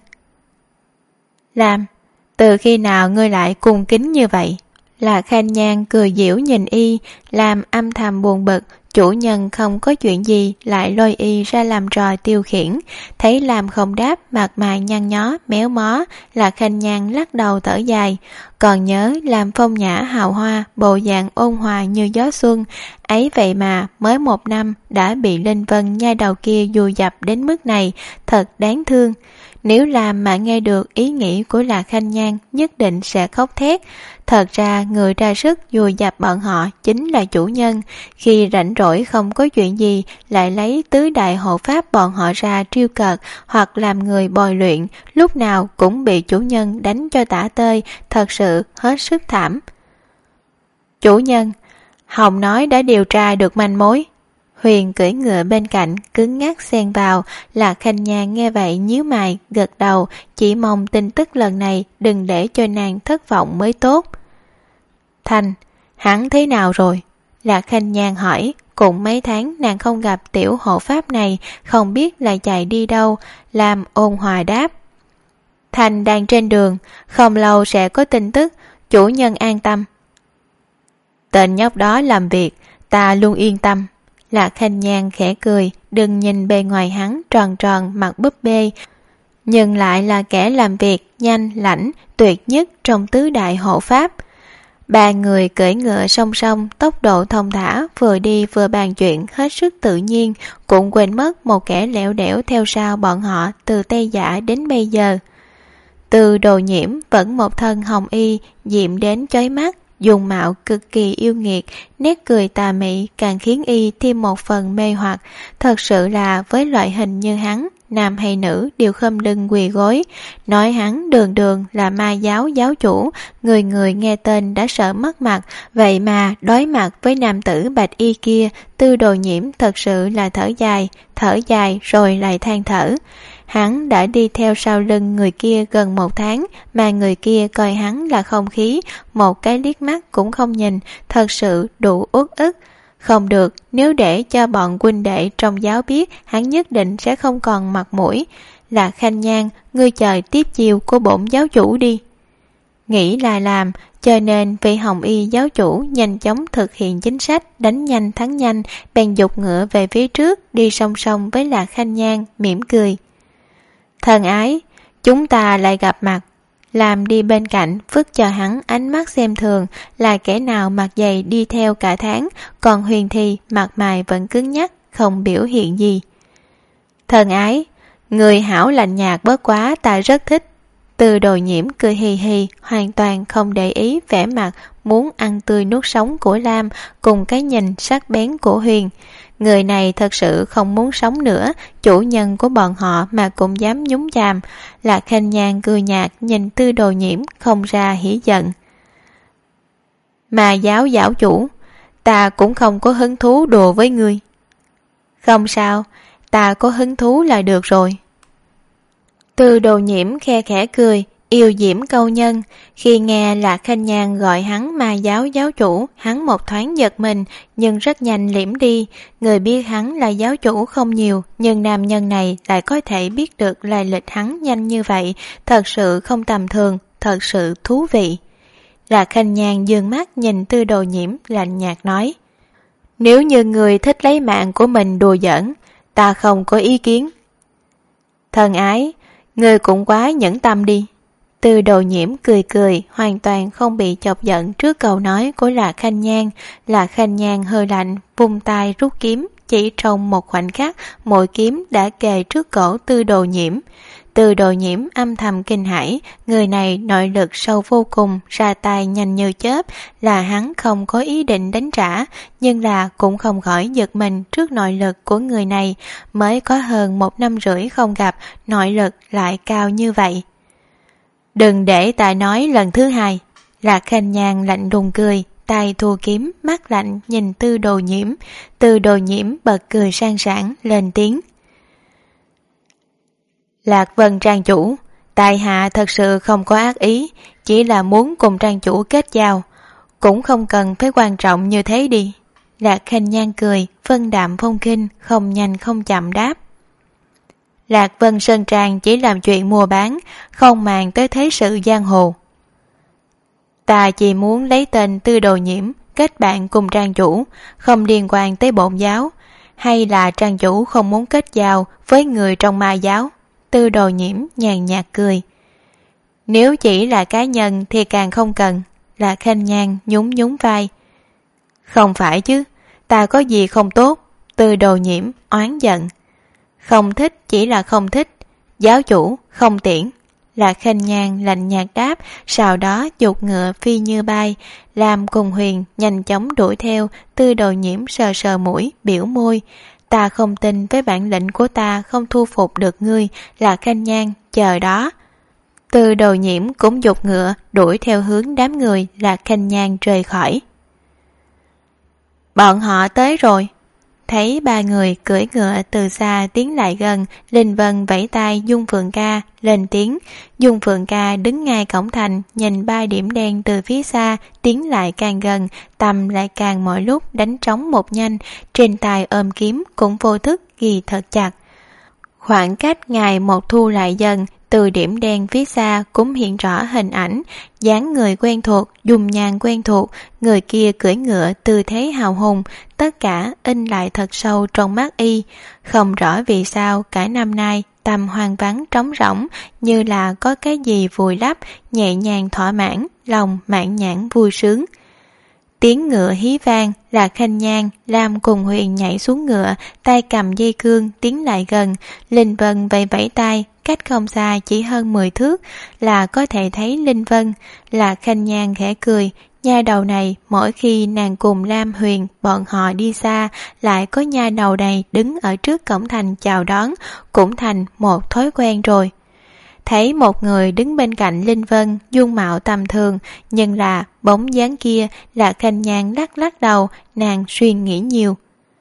Lam, từ khi nào ngươi lại cung kính như vậy? Là Khanh Nhan cười giễu nhìn y, Lam âm thầm buồn bực, chủ nhân không có chuyện gì lại lôi y ra làm trò tiêu khiển. Thấy Lam không đáp, mặt mày nhăn nhó, méo mó, là Khanh Nhan lắc đầu thở dài. Còn nhớ Lam phong nhã hào hoa, bộ dạng ôn hòa như gió xuân, ấy vậy mà mới 1 năm đã bị Linh Vân nhai đầu kia dùi dập đến mức này, thật đáng thương. Nếu Lam mà nghe được ý nghĩ của Lạc Khanh Nhan nhất định sẽ khóc thét. Thật ra người ra sức dùi dập bọn họ chính là chủ nhân. Khi rảnh rỗi không có chuyện gì lại lấy tứ đại hộ pháp bọn họ ra trêu cợt hoặc làm người bồi luyện, lúc nào cũng bị chủ nhân đánh cho tả tơi, thật sự hết sức thảm. Chủ nhân, Hồng nói đã điều tra được manh mối. Huyền cưỡi ngựa bên cạnh cứng ngắc xen vào. Lạc Khanh Nhan nghe vậy nhíu mày gật đầu, chỉ mong tin tức lần này đừng để cho nàng thất vọng mới tốt. Thành, hắn thế nào rồi? Lạc Khanh Nhan hỏi. Cũng mấy tháng nàng không gặp tiểu hộ pháp này, không biết là chạy đi đâu. Lam ôn hòa đáp. Thành đang trên đường, không lâu sẽ có tin tức, chủ nhân an tâm. Tên nhóc đó làm việc, ta luôn yên tâm. Lạc Khanh Nhan khẽ cười, đừng nhìn bề ngoài hắn tròn tròn mặt búp bê, nhưng lại là kẻ làm việc nhanh lãnh tuyệt nhất trong tứ đại hộ pháp. Ba người cưỡi ngựa song song, tốc độ thông thả, vừa đi vừa bàn chuyện hết sức tự nhiên, cũng quên mất một kẻ lẻo đẻo theo sau bọn họ từ Tây Giả đến bây giờ. Từ Đồ Nhiễm vẫn một thân hồng y, diệm đến chói mắt, dùng mạo cực kỳ yêu nghiệt, nét cười tà mị càng khiến y thêm một phần mê hoặc. Thật sự là với loại hình như hắn, nam hay nữ đều khom lưng quỳ gối. Nói hắn đường đường là ma giáo giáo chủ, người người nghe tên đã sợ mất mặt, vậy mà đối mặt với nam tử bạch y kia, Tư Đồ Nhiễm thật sự là thở dài rồi lại than thở. Hắn đã đi theo sau lưng người kia gần 1 tháng, mà người kia coi hắn là không khí, một cái liếc mắt cũng không nhìn, thật sự đủ uất ức. Không được, nếu để cho bọn huynh đệ trong giáo biết, hắn nhất định sẽ không còn mặt mũi. Lạc Khanh Nhan, ngươi chờ tiếp chiều của bổn giáo chủ đi. Nghĩ là làm, cho nên vị Hồng Y giáo chủ nhanh chóng thực hiện chính sách đánh nhanh thắng nhanh, bèn giục ngựa về phía trước, đi song song với Lạc Khanh Nhan, mỉm cười. Thân ái, chúng ta lại gặp mặt. Làm đi bên cạnh, vứt cho hắn ánh mắt xem thường, là kẻ nào mặc giày đi theo cả tháng, còn Huyền thì mặt mày vẫn cứng nhắc, không biểu hiện gì. Thân ái, người hảo lạnh nhạt bớt quá, ta rất thích. Từ Đồ Nhiễm cười hì hì, hoàn toàn không để ý vẻ mặt muốn ăn tươi nuốt sống của Lam cùng cái nhìn sắc bén của Huyền. Người này thật sự không muốn sống nữa, chủ nhân của bọn họ mà cũng dám nhúng chàm. Lạc Khanh Nhan cười nhạt nhìn Tư Đồ Nhiễm không ra hỉ giận. Mà giáo chủ, ta cũng không có hứng thú đùa với ngươi. Không sao, ta có hứng thú là được rồi. Tư Đồ Nhiễm khe khẽ cười, yêu diễm câu nhân. Khi nghe Lạc Khanh Nhan gọi hắn ma giáo chủ, hắn một thoáng giật mình, nhưng rất nhanh liễm đi. Người biết hắn là giáo chủ không nhiều, nhưng nam nhân này lại có thể biết được lai lịch hắn nhanh như vậy, thật sự không tầm thường, thật sự thú vị. Lạc Khanh Nhan dương mắt nhìn Tư Đồ Nhiễm, lạnh nhạt nói: Nếu như người thích lấy mạng của mình đùa giỡn, ta không có ý kiến. Thân ái, người cũng quá nhẫn tâm đi. Tư Đồ Nhiễm cười cười, hoàn toàn không bị chọc giận trước câu nói của Lạc Khanh Nhan. Lạc Khanh Nhan hơi lạnh, vung tay rút kiếm, chỉ trong một khoảnh khắc, mỗi kiếm đã kề trước cổ Tư Đồ Nhiễm. Tư Đồ Nhiễm âm thầm kinh hãi, người này nội lực sâu vô cùng, ra tay nhanh như chớp, là hắn không có ý định đánh trả, nhưng là cũng không khỏi giật mình trước nội lực của người này, mới có hơn 1 năm rưỡi không gặp, nội lực lại cao như vậy. Đừng để ta nói lần thứ hai. Lạc Khanh Nhan lạnh lùng cười, tay thu kiếm, mắt lạnh nhìn Tư Đồ Nhiễm. Tư Đồ Nhiễm bật cười sang sảng, lên tiếng: Lạc Vân trang chủ, tại hạ thật sự không có ác ý, chỉ là muốn cùng trang chủ kết giao, cũng không cần phải quan trọng như thế đi. Lạc Khanh Nhan cười, vân đạm phong khinh, không nhanh không chậm đáp: Lạc Vân Sơn Trang chỉ làm chuyện mua bán, không màng tới thế sự giang hồ. Ta chỉ muốn lấy tên Tư Đồ Nhiễm kết bạn cùng trang chủ, không liên quan tới bổn giáo, hay là trang chủ không muốn kết giao với người trong ma giáo? Tư Đồ Nhiễm nhàn nhạt cười. Nếu chỉ là cá nhân thì càng không cần. Lạc Khanh Nhan nhún vai. Không phải chứ, ta có gì không tốt? Tư Đồ Nhiễm oán giận. Không thích chỉ là không thích, giáo chủ không tiễn. Lạc Khanh Nhan lạnh nhạt đáp, sau đó giục ngựa phi như bay. Lam cùng Huyền nhanh chóng đuổi theo. Tư Đồ Nhiễm sờ sờ mũi, biểu môi. Ta không tin với bản lĩnh của ta không thu phục được ngươi. Lạc Khanh Nhan, chờ đó. Tư Đồ Nhiễm cũng giục ngựa đuổi theo hướng đám người. Lạc Khanh Nhan rời khỏi. Bọn họ tới rồi. Thấy 3 người cưỡi ngựa từ xa tiến lại gần, Linh Vân vẫy tay Dung Phượng Ca lên tiếng. Dung Phượng Ca đứng ngay cổng thành, nhìn 3 điểm đen từ phía xa tiến lại càng gần, tâm lại càng mỗi lúc đánh trống một nhanh, trên tay ôm kiếm cũng vô thức ghi thật chặt. Khoảng cách ngày một thu lại dần, từ điểm đen phía xa cũng hiện rõ hình ảnh, dáng người quen thuộc, dung nhan quen thuộc, người kia cưỡi ngựa tư thế hào hùng, tất cả in lại thật sâu trong mắt y. Không rõ vì sao cả năm nay tâm hoang vắng trống rỗng, như là có cái gì vùi lấp, nhẹ nhàng thỏa mãn, lòng mãn nhãn vui sướng. Tiếng ngựa hí vang, Lạc Khanh Nhan, Lam cùng Huyền nhảy xuống ngựa, tay cầm dây cương tiến lại gần. Linh Vân vẫy vẫy tay, cách không xa chỉ hơn 10 thước là có thể thấy Linh Vân. Lạc Khanh Nhan khẽ cười, nha đầu này mỗi khi nàng cùng Lam Huyền bọn họ đi xa, lại có nha đầu này đứng ở trước cổng thành chào đón, cũng thành một thói quen rồi. Thấy một người đứng bên cạnh Linh Vân, dung mạo tầm thường, nhưng là bóng dáng kia. Lạc Khanh Nhan lắc đầu, nàng suy nghĩ nhiều.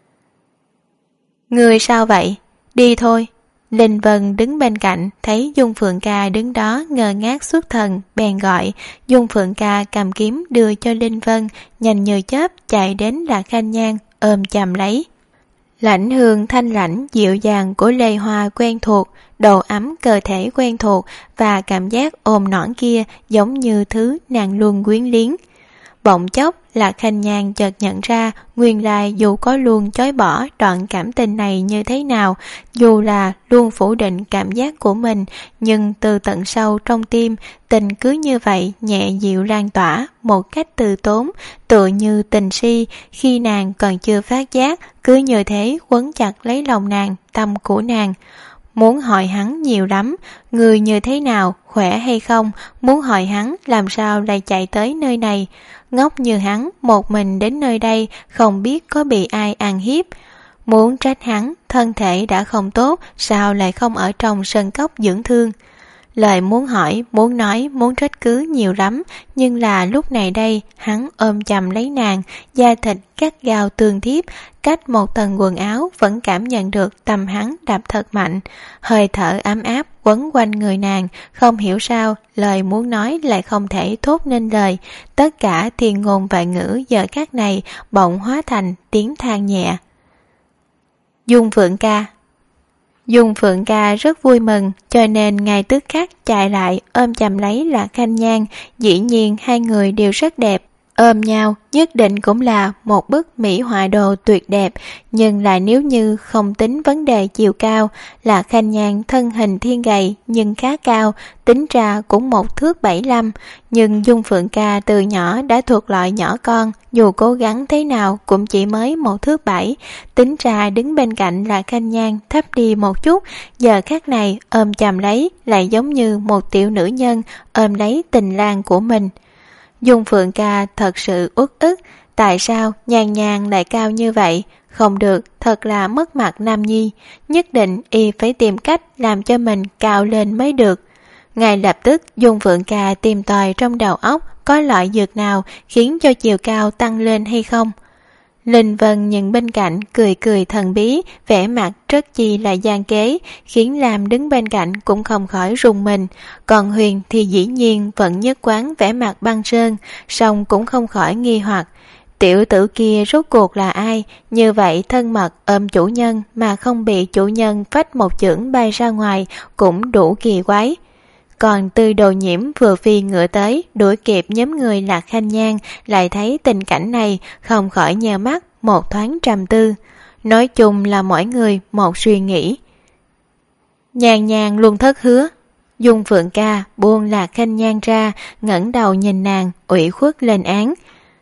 Người sao vậy? Đi thôi. Linh Vân đứng bên cạnh, thấy Dung Phượng Ca đứng đó ngơ ngác xuất thần, bèn gọi. Dung Phượng Ca cầm kiếm đưa cho Linh Vân, nhanh như chớp chạy đến Lạc Khanh Nhan, ôm chầm lấy. Lãnh hương thanh lãnh dịu dàng của lê hoa quen thuộc, độ ấm cơ thể quen thuộc và cảm giác ôm nõn kia giống như thứ nàng luôn quyến liếng. Bỗng chốc Lạc Khanh Nhan chợt nhận ra nguyên lai dù có luôn chối bỏ đoạn cảm tình này như thế nào, dù là luôn phủ định cảm giác của mình, nhưng từ tận sâu trong tim, tình cứ như vậy nhẹ dịu lan tỏa một cách từ tốn, tựa như tình si khi nàng còn chưa phát giác, cứ như thế quấn chặt lấy lòng nàng, tâm của nàng. Muốn hỏi hắn nhiều lắm, người như thế nào, khỏe hay không, muốn hỏi hắn làm sao lại chạy tới nơi này. Ngốc như hắn, một mình đến nơi đây, không biết có bị ai ăn hiếp. Muốn trách hắn, thân thể đã không tốt, sao lại không ở trong sân cốc dưỡng thương. Lời muốn hỏi, muốn nói, muốn trách cứ nhiều lắm, nhưng là lúc này đây, hắn ôm chầm lấy nàng, da thịt cắt gao tương thiếp, cách một tầng quần áo vẫn cảm nhận được tâm hắn đập thật mạnh. Hơi thở ấm áp quấn quanh người nàng, không hiểu sao, lời muốn nói lại không thể thốt nên lời. Tất cả thiên ngôn vạn ngữ giờ khắc này bỗng hóa thành tiếng than nhẹ. Dung Phượng ca. Dung Phượng ca rất vui mừng, cho nên ngay tức khắc chạy lại ôm chầm lấy Lạc Khanh Nhan. Dĩ nhiên hai người đều rất đẹp, ôm nhau nhất định cũng là một bức mỹ họa đồ tuyệt đẹp. Nhưng là nếu như không tính vấn đề chiều cao, Lạc Khanh Nhan thân hình thiên gầy nhưng khá cao, tính ra cũng 1m75. Nhưng Dung Phượng ca từ nhỏ đã thuộc loại nhỏ con, dù cố gắng thế nào cũng chỉ mới 1m7. Tính ra đứng bên cạnh Lạc Khanh Nhan thấp đi một chút, giờ khắc này ôm chầm lấy lại giống như một tiểu nữ nhân ôm lấy tình lang của mình. Dung Phượng ca thật sự uất ức, tại sao Nhan Nhan lại cao như vậy? Không được, thật là mất mặt nam nhi, nhất định y phải tìm cách làm cho mình cao lên mới được. Ngay lập tức Dung Phượng ca tìm tòi trong đầu óc có loại dược nào khiến cho chiều cao tăng lên hay không. Linh Vân nhìn bên cạnh cười cười thần bí, vẻ mặt rất chi là gian kế, khiến Lam đứng bên cạnh cũng không khỏi rùng mình. Còn Huyền thì dĩ nhiên vẫn nhất quán vẻ mặt băng sơn, song cũng không khỏi nghi hoặc. Tiểu tử kia rốt cuộc là ai, như vậy thân mật ôm chủ nhân mà không bị chủ nhân phách một chưởng bay ra ngoài cũng đủ kỳ quái. Còn Tư Đồ Nhiễm vừa phi ngựa tới, đuổi kịp nhóm người Lạc Khanh Nhan, lại thấy tình cảnh này, không khỏi nheo mắt, một thoáng trầm tư. Nói chung là mỗi người một suy nghĩ. Nhan Nhan luôn thất hứa. Dung Phượng ca buông Lạc Khanh Nhan ra, ngẩng đầu nhìn nàng, ủy khuất lên án.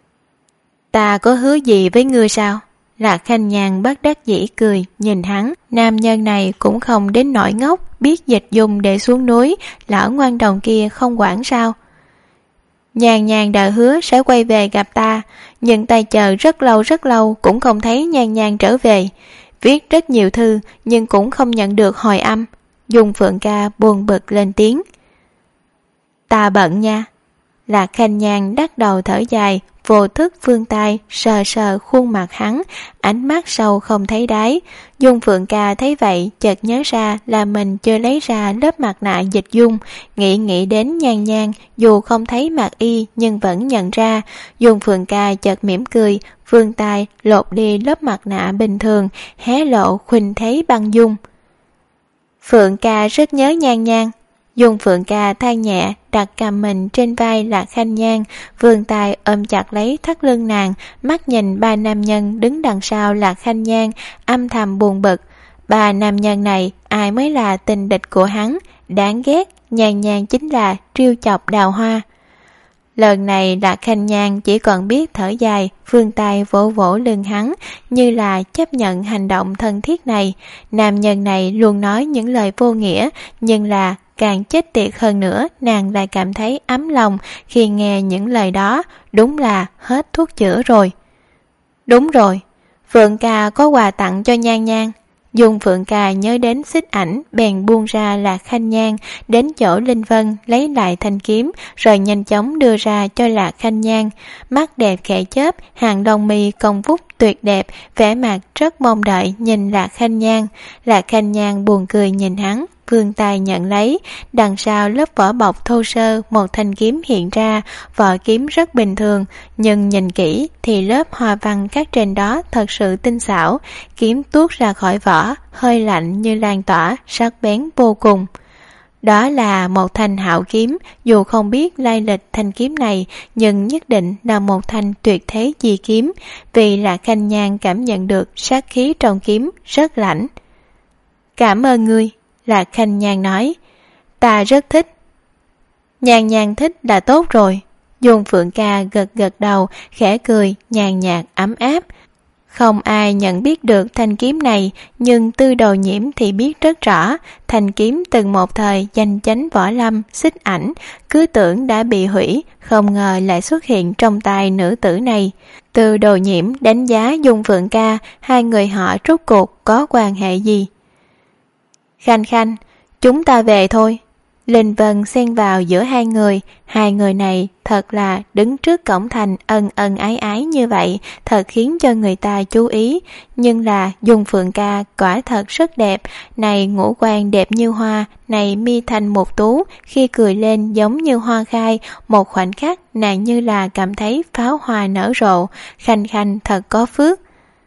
Ta có hứa gì với ngươi sao? Lạc Khanh Nhan bất đắc dĩ cười, nhìn hắn, nam nhân này cũng không đến nỗi ngốc, biết dịch dùng để xuống núi, lỡ ngoan đồng kia không quản sao. Nhan Nhan đã hứa sẽ quay về gặp ta, nhưng ta chờ rất lâu cũng không thấy Nhan Nhan trở về. Viết rất nhiều thư nhưng cũng không nhận được hồi âm. Dung Phượng ca buồn bực lên tiếng. Ta bận nha. Lạc Khanh Nhan đbắt đầu thở dài, vô thức vươn tay sờ sờ khuôn mặt hắn, ánh mắt sâu không thấy đáy. Dung Phượng ca thấy vậy chợt nhớ ra là mình chưa lấy ra lớp mặt nạ dịch dung, nghĩ đến Nhan Nhan, dù không thấy mặt y nhưng vẫn nhận ra. Dung Phượng ca chợt mỉm cười, vươn tay lột đi lớp mặt nạ bình thường, hé lộ khuynh thế băng dung. Phượng ca rất nhớ Nhan Nhan. Dung Phượng ca than nhẹ, đặt cằm mình trên vai Lạc Khanh Nhan, vươn tay ôm chặt lấy thắt lưng nàng, mắt nhìn ba nam nhân đứng đằng sau Lạc Khanh Nhan, âm thầm buồn bực. Ba nam nhân này ai mới là tình địch của hắn, đáng ghét, Nhan Nhan chính là trêu chọc đào hoa. Lần này Lạc Khanh Nhan chỉ còn biết thở dài, vươn tay vỗ vỗ lưng hắn, như là chấp nhận hành động thân thiết này. Nam nhân này luôn nói những lời vô nghĩa, nhưng là càng chết tiệt hơn nữa, nàng lại cảm thấy ấm lòng khi nghe những lời đó, đúng là hết thuốc chữa rồi. Đúng rồi, Phượng ca có quà tặng cho Nhan Nhan. Dung Phượng ca nhớ đến xích ảnh, bèn buông ra Lạc Khanh Nhan, đến chỗ Linh Vân lấy lại thanh kiếm, rồi nhanh chóng đưa ra cho Lạc Khanh Nhan. Mắt đẹp khẽ chớp, hàng lông mi cong vút tuyệt đẹp, vẻ mặt rất mong đợi nhìn Lạc Khanh Nhan. Lạc Khanh Nhan buồn cười nhìn hắn, vươn tay nhận lấy. Đằng sau lớp vỏ bọc thô sơ, một thanh kiếm hiện ra. Vỏ kiếm rất bình thường, nhưng nhìn kỹ thì lớp hoa văn khắc trên đó thật sự tinh xảo. Kiếm tuốt ra khỏi vỏ, hơi lạnh như lan tỏa, sắc bén vô cùng. Đó là một thanh hảo kiếm, dù không biết lai lịch thanh kiếm này, nhưng nhất định là một thanh tuyệt thế chi kiếm, vì Lạc Khanh Nhan cảm nhận được sát khí trong kiếm rất lạnh. Cảm ơn ngươi, Lạc Khanh Nhan nói, ta rất thích. Nhan Nhan thích là tốt rồi. Dung Phượng Ca gật gật đầu, khẽ cười, nhàn nhạt ấm áp. Không ai nhận biết được thanh kiếm này, nhưng Tư Đồ Nhiễm thì biết rất rõ. Thanh kiếm từng một thời danh chánh võ lâm, xích ảnh, cứ tưởng đã bị hủy, không ngờ lại xuất hiện trong tay nữ tử này. Tư Đồ Nhiễm đánh giá Dung Phượng Ca, hai người họ rốt cuộc có quan hệ gì? Khanh Khanh, chúng ta về thôi. Linh Vân xen vào giữa hai người này thật là đứng trước cổng thành ân ân ái ái như vậy, thật khiến cho người ta chú ý. Nhưng là Dung Phượng Ca quả thật rất đẹp, này ngũ quan đẹp như hoa, này mi thanh mục tú, khi cười lên giống như hoa khai, một khoảnh khắc nàng như là cảm thấy pháo hoa nở rộ. Khanh Khanh thật có phước.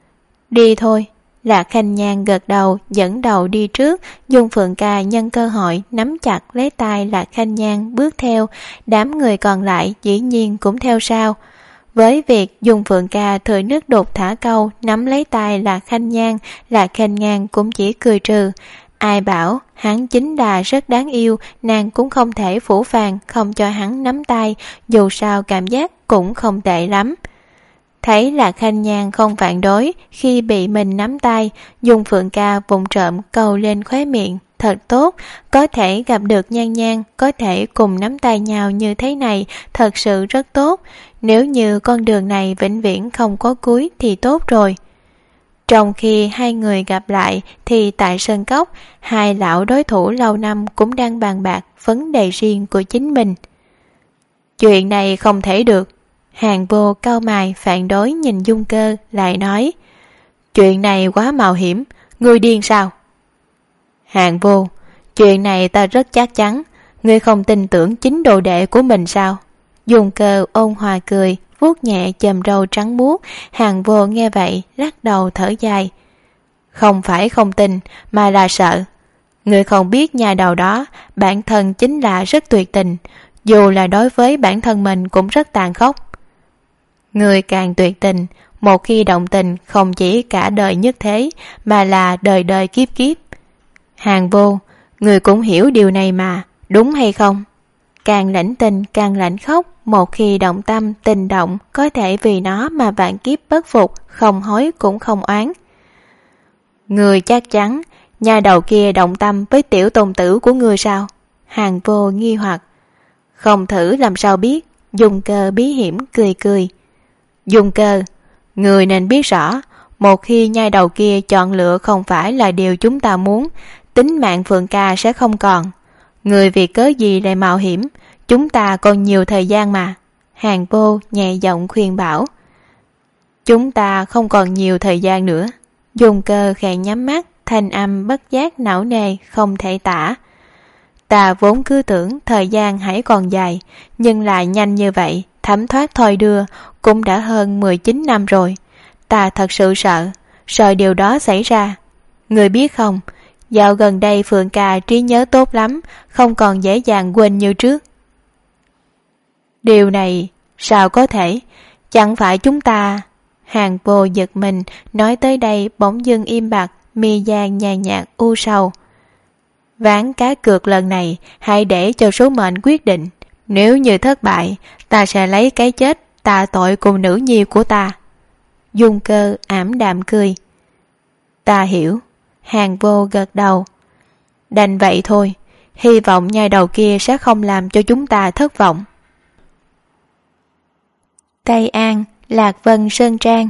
Đi thôi. Lạc Khanh Nhan gật đầu, dẫn đầu đi trước. Dung Phượng Ca nhân cơ hội nắm chặt lấy tay Lạc Khanh Nhan bước theo. Đám người còn lại dĩ nhiên cũng theo sau. Với việc Dung Phượng Ca thừa nước đục thả câu nắm lấy tay Lạc Khanh Nhan cũng chỉ cười trừ. Ai bảo hắn chính là rất đáng yêu, nàng cũng không thể phủ phàng không cho hắn nắm tay, dù sao cảm giác cũng không tệ lắm. Thấy Lạc Khanh Nhan không phản đối khi bị mình nắm tay, Dung Phượng Ca vụng trộm câu lên khóe miệng. Thật tốt, có thể gặp được Nhan Nhan, có thể cùng nắm tay nhau như thế này, thật sự rất tốt. Nếu như con đường này vĩnh viễn không có cuối thì tốt rồi. Trong khi hai người gặp lại thì tại sân cốc, hai lão đối thủ lâu năm cũng đang bàn bạc vấn đề riêng của chính mình. Chuyện này không thể được. Hàng Vô cau mày phản đối nhìn Dung Cơ, lại nói, chuyện này quá mạo hiểm, ngươi điên sao? Hàng Vô, chuyện này ta rất chắc chắn, ngươi không tin tưởng chính đồ đệ của mình sao? Dung Cơ ôn hòa cười, vuốt nhẹ chòm râu trắng muốt. Hàng Vô nghe vậy lắc đầu thở dài, không phải không tin mà là sợ. Ngươi không biết nhà đầu đó bản thân chính là rất tuyệt tình, dù là đối với bản thân mình cũng rất tàn khốc. Người càng tuyệt tình, một khi động tình không chỉ cả đời nhất thế, mà là đời đời kiếp kiếp. Hàng Vô, người cũng hiểu điều này mà, đúng hay không? Càng lãnh tình càng lãnh khóc, một khi động tâm tình động, có thể vì nó mà vạn kiếp bất phục, không hối cũng không oán. Người chắc chắn, nhà đầu kia động tâm với tiểu tôn tử của người sao? Hàng Vô nghi hoặc. Không thử làm sao biết. Dung Cơ bí hiểm cười cười. Dung Cơ, người nên biết rõ, một khi nhai đầu kia chọn lựa không phải là điều chúng ta muốn, tính mạng Phượng Ca sẽ không còn. Người vì cớ gì lại mạo hiểm, chúng ta còn nhiều thời gian mà. Hàng Vô nhẹ giọng khuyên bảo. Chúng ta không còn nhiều thời gian nữa. Dung Cơ khẽ nhắm mắt, thanh âm bất giác não nề không thể tả. Ta vốn cứ tưởng thời gian hãy còn dài, nhưng lại nhanh như vậy, thấm thoát thôi đưa, cũng đã hơn 19 năm rồi. Ta thật sự sợ điều đó xảy ra. Người biết không, dạo gần đây Phượng Ca trí nhớ tốt lắm, không còn dễ dàng quên như trước. Điều này sao có thể? Chẳng phải chúng ta... Hàng Vô giật mình, nói tới đây bỗng dưng im bặt, mi gian nhàn nhạt u sầu. Ván cá cược lần này hãy để cho số mệnh quyết định. Nếu như thất bại, ta sẽ lấy cái chết tạ tội cùng nữ nhi của ta. Dung Cơ ảm đạm cười. Ta hiểu. Hàng Vô gật đầu. Đành vậy thôi, hy vọng nhai đầu kia sẽ không làm cho chúng ta thất vọng. Tây An, Lạc Vân Sơn Trang.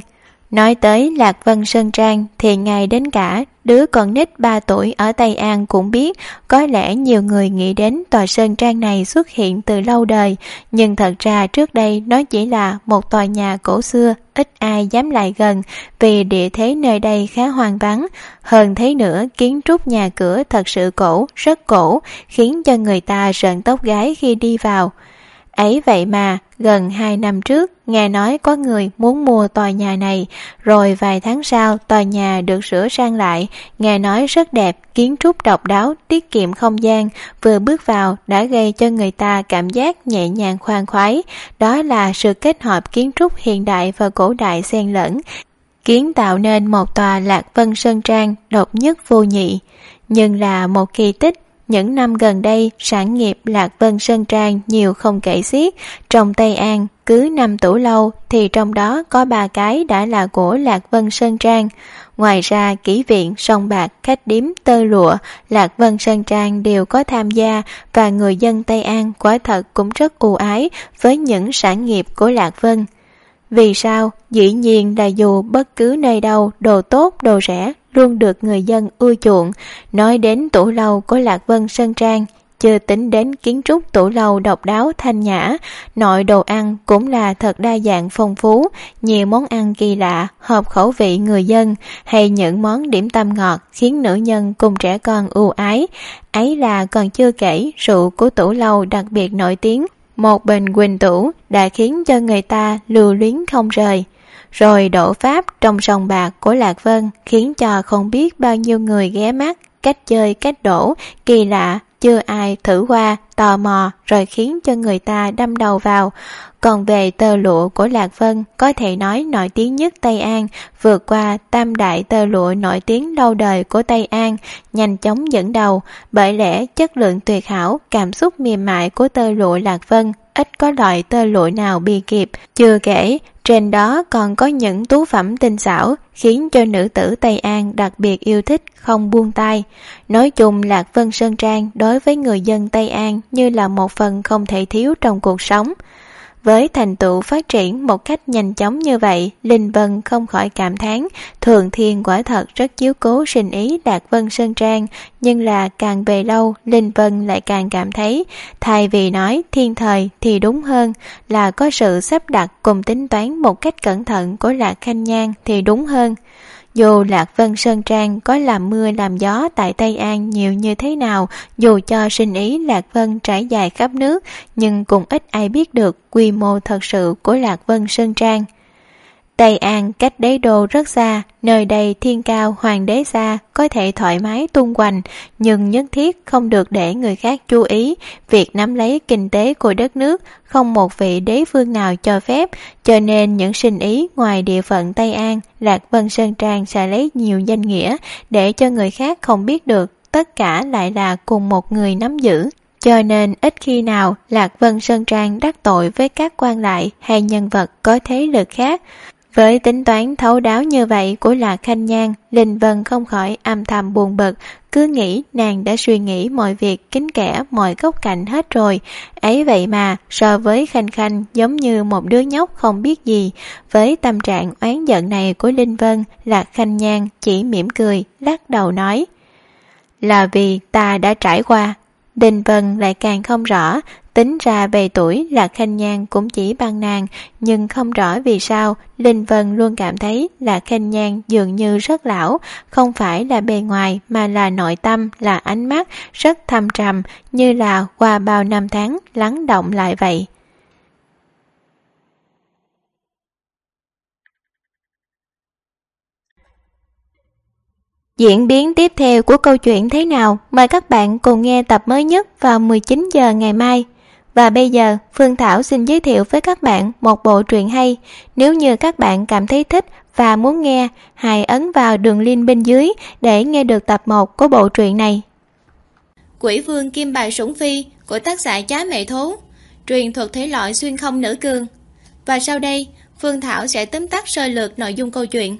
Nói tới Lạc Vân Sơn Trang thì ngay đến cả đứa con nít 3 tuổi ở Tây An cũng biết. Có lẽ nhiều người nghĩ đến tòa Sơn Trang này xuất hiện từ lâu đời, nhưng thật ra trước đây nó chỉ là một tòa nhà cổ xưa, ít ai dám lại gần vì địa thế nơi đây khá hoang vắng. Hơn thế nữa, kiến trúc nhà cửa thật sự cổ, rất cổ, khiến cho người ta rợn tóc gáy khi đi vào. Ấy vậy mà, gần 2 năm trước, nghe nói có người muốn mua tòa nhà này, rồi vài tháng sau tòa nhà được sửa sang lại, nghe nói rất đẹp, kiến trúc độc đáo, tiết kiệm không gian, vừa bước vào đã gây cho người ta cảm giác nhẹ nhàng khoan khoái. Đó là sự kết hợp kiến trúc hiện đại và cổ đại xen lẫn, kiến tạo nên một tòa Lạc Vân Sơn Trang độc nhất vô nhị. Nhưng là một kỳ tích. Những năm gần đây, sản nghiệp Lạc Vân Sơn Trang nhiều không kể xiết. Trong Tây An, cứ 5 tủ lâu thì trong đó có 3 cái đã là của Lạc Vân Sơn Trang. Ngoài ra, kỹ viện, sòng bạc, khách điếm, tơ lụa, Lạc Vân Sơn Trang đều có tham gia, và người dân Tây An quả thật cũng rất ưu ái với những sản nghiệp của Lạc Vân. Vì sao? Dĩ nhiên là dù bất cứ nơi đâu, đồ tốt, đồ rẻ luôn được người dân ưa chuộng. Nói đến tủ lâu của Lạc Vân Sơn Trang, chưa tính đến kiến trúc tủ lâu độc đáo thanh nhã, nội đồ ăn cũng là thật đa dạng phong phú, nhiều món ăn kỳ lạ, hợp khẩu vị người dân, hay những món điểm tâm ngọt khiến nữ nhân cùng trẻ con ưu ái. Ấy là còn chưa kể rượu của tủ lâu đặc biệt nổi tiếng. Một bình Quỳnh Tửu đã khiến cho người ta lưu luyến không rời. Rồi đổ pháp trong sòng bạc của Lạc Vân khiến cho không biết bao nhiêu người ghé mắt, cách chơi cách đổ, kỳ lạ, chưa ai thử qua, tò mò rồi khiến cho người ta đâm đầu vào. Còn về tơ lụa của Lạc Vân, có thể nói nổi tiếng nhất Tây An, vượt qua tam đại tơ lụa nổi tiếng lâu đời của Tây An, nhanh chóng dẫn đầu. Bởi lẽ chất lượng tuyệt hảo, cảm xúc mềm mại của tơ lụa Lạc Vân ít có loại tơ lụa nào bì kịp. Chưa kể, trên đó còn có những tú phẩm tinh xảo, khiến cho nữ tử Tây An đặc biệt yêu thích, không buông tay. Nói chung, Lạc Vân Sơn Trang đối với người dân Tây An như là một phần không thể thiếu trong cuộc sống. Với thành tựu phát triển một cách nhanh chóng như vậy, Linh Vân không khỏi cảm thán, Thượng Thiên quả thật rất chiếu cố sinh ý Lạc Vân Sơn Trang. Nhưng là càng về lâu, Linh Vân lại càng cảm thấy, thay vì nói thiên thời thì đúng hơn là có sự sắp đặt cùng tính toán một cách cẩn thận của Lạc Khanh Nhan thì đúng hơn. Dù Lạc Vân Sơn Trang có làm mưa làm gió tại Tây An nhiều như thế nào, dù cho sinh ý Lạc Vân trải dài khắp nước, nhưng cũng ít ai biết được quy mô thật sự của Lạc Vân Sơn Trang. Tây An cách đế đô rất xa, nơi đây thiên cao hoàng đế xa, có thể thoải mái tung hoành, nhưng nhất thiết không được để người khác chú ý. Việc nắm lấy kinh tế của đất nước, không một vị đế vương nào cho phép, cho nên những sinh ý ngoài địa phận Tây An, Lạc Vân Sơn Trang sẽ lấy nhiều danh nghĩa để cho người khác không biết được, tất cả lại là cùng một người nắm giữ. Cho nên ít khi nào Lạc Vân Sơn Trang đắc tội với các quan lại hay nhân vật có thế lực khác. Với tính toán thấu đáo như vậy của Lạc Khanh Nhan, Linh Vân không khỏi âm thầm buồn bực, cứ nghĩ nàng đã suy nghĩ mọi việc kín kẽ mọi góc cạnh hết rồi. Ấy vậy mà, so với Khanh Khanh giống như một đứa nhóc không biết gì. Với tâm trạng oán giận này của Linh Vân, Lạc Khanh Nhan chỉ mỉm cười, lắc đầu nói: là vì ta đã trải qua. Linh Vân lại càng không rõ, tính ra về tuổi Lạc Khanh Nhan cũng chỉ bằng nàng, nhưng không rõ vì sao Linh Vân luôn cảm thấy Lạc Khanh Nhan dường như rất lão, không phải là bề ngoài mà là nội tâm, là ánh mắt rất thâm trầm, như là qua bao năm tháng lắng động lại vậy. Diễn biến tiếp theo của câu chuyện thế nào? Mời các bạn cùng nghe tập mới nhất vào 19 giờ ngày mai. Và bây giờ, Phương Thảo xin giới thiệu với các bạn một bộ truyện hay. Nếu như các bạn cảm thấy thích và muốn nghe, hãy ấn vào đường link bên dưới để nghe được tập 1 của bộ truyện này. Quỷ Vương Kim Bài Sủng Phi của tác giả Chá Mẹ Thố, truyền thuật thể loại xuyên không nữ cường. Và sau đây, Phương Thảo sẽ tóm tắt sơ lược nội dung câu chuyện.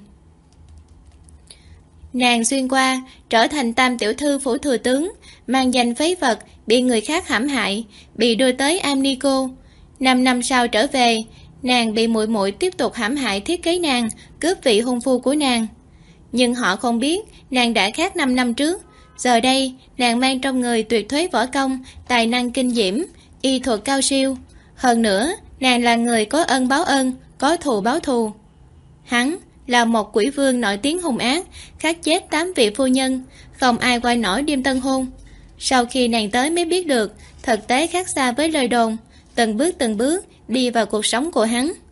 Nàng xuyên qua, trở thành tam tiểu thư phủ thừa tướng, mang danh phế vật, bị người khác hãm hại, bị đưa tới Amnico. 5 năm sau trở về, nàng bị muội muội tiếp tục hãm hại thiết kế nàng, cướp vị hôn phu của nàng. Nhưng họ không biết nàng đã khác 5 năm trước. Giờ đây nàng mang trong người tuyệt thế võ công, tài năng kinh diễm, y thuật cao siêu. Hơn nữa nàng là người có ân báo ân, có thù báo thù. Hắn là một quỷ vương nổi tiếng hung ác, khát chết 8 vị phu nhân, không ai qua nổi đêm tân hôn. Sau khi nàng tới mới biết được thực tế khác xa với lời đồn, từng bước đi vào cuộc sống của hắn.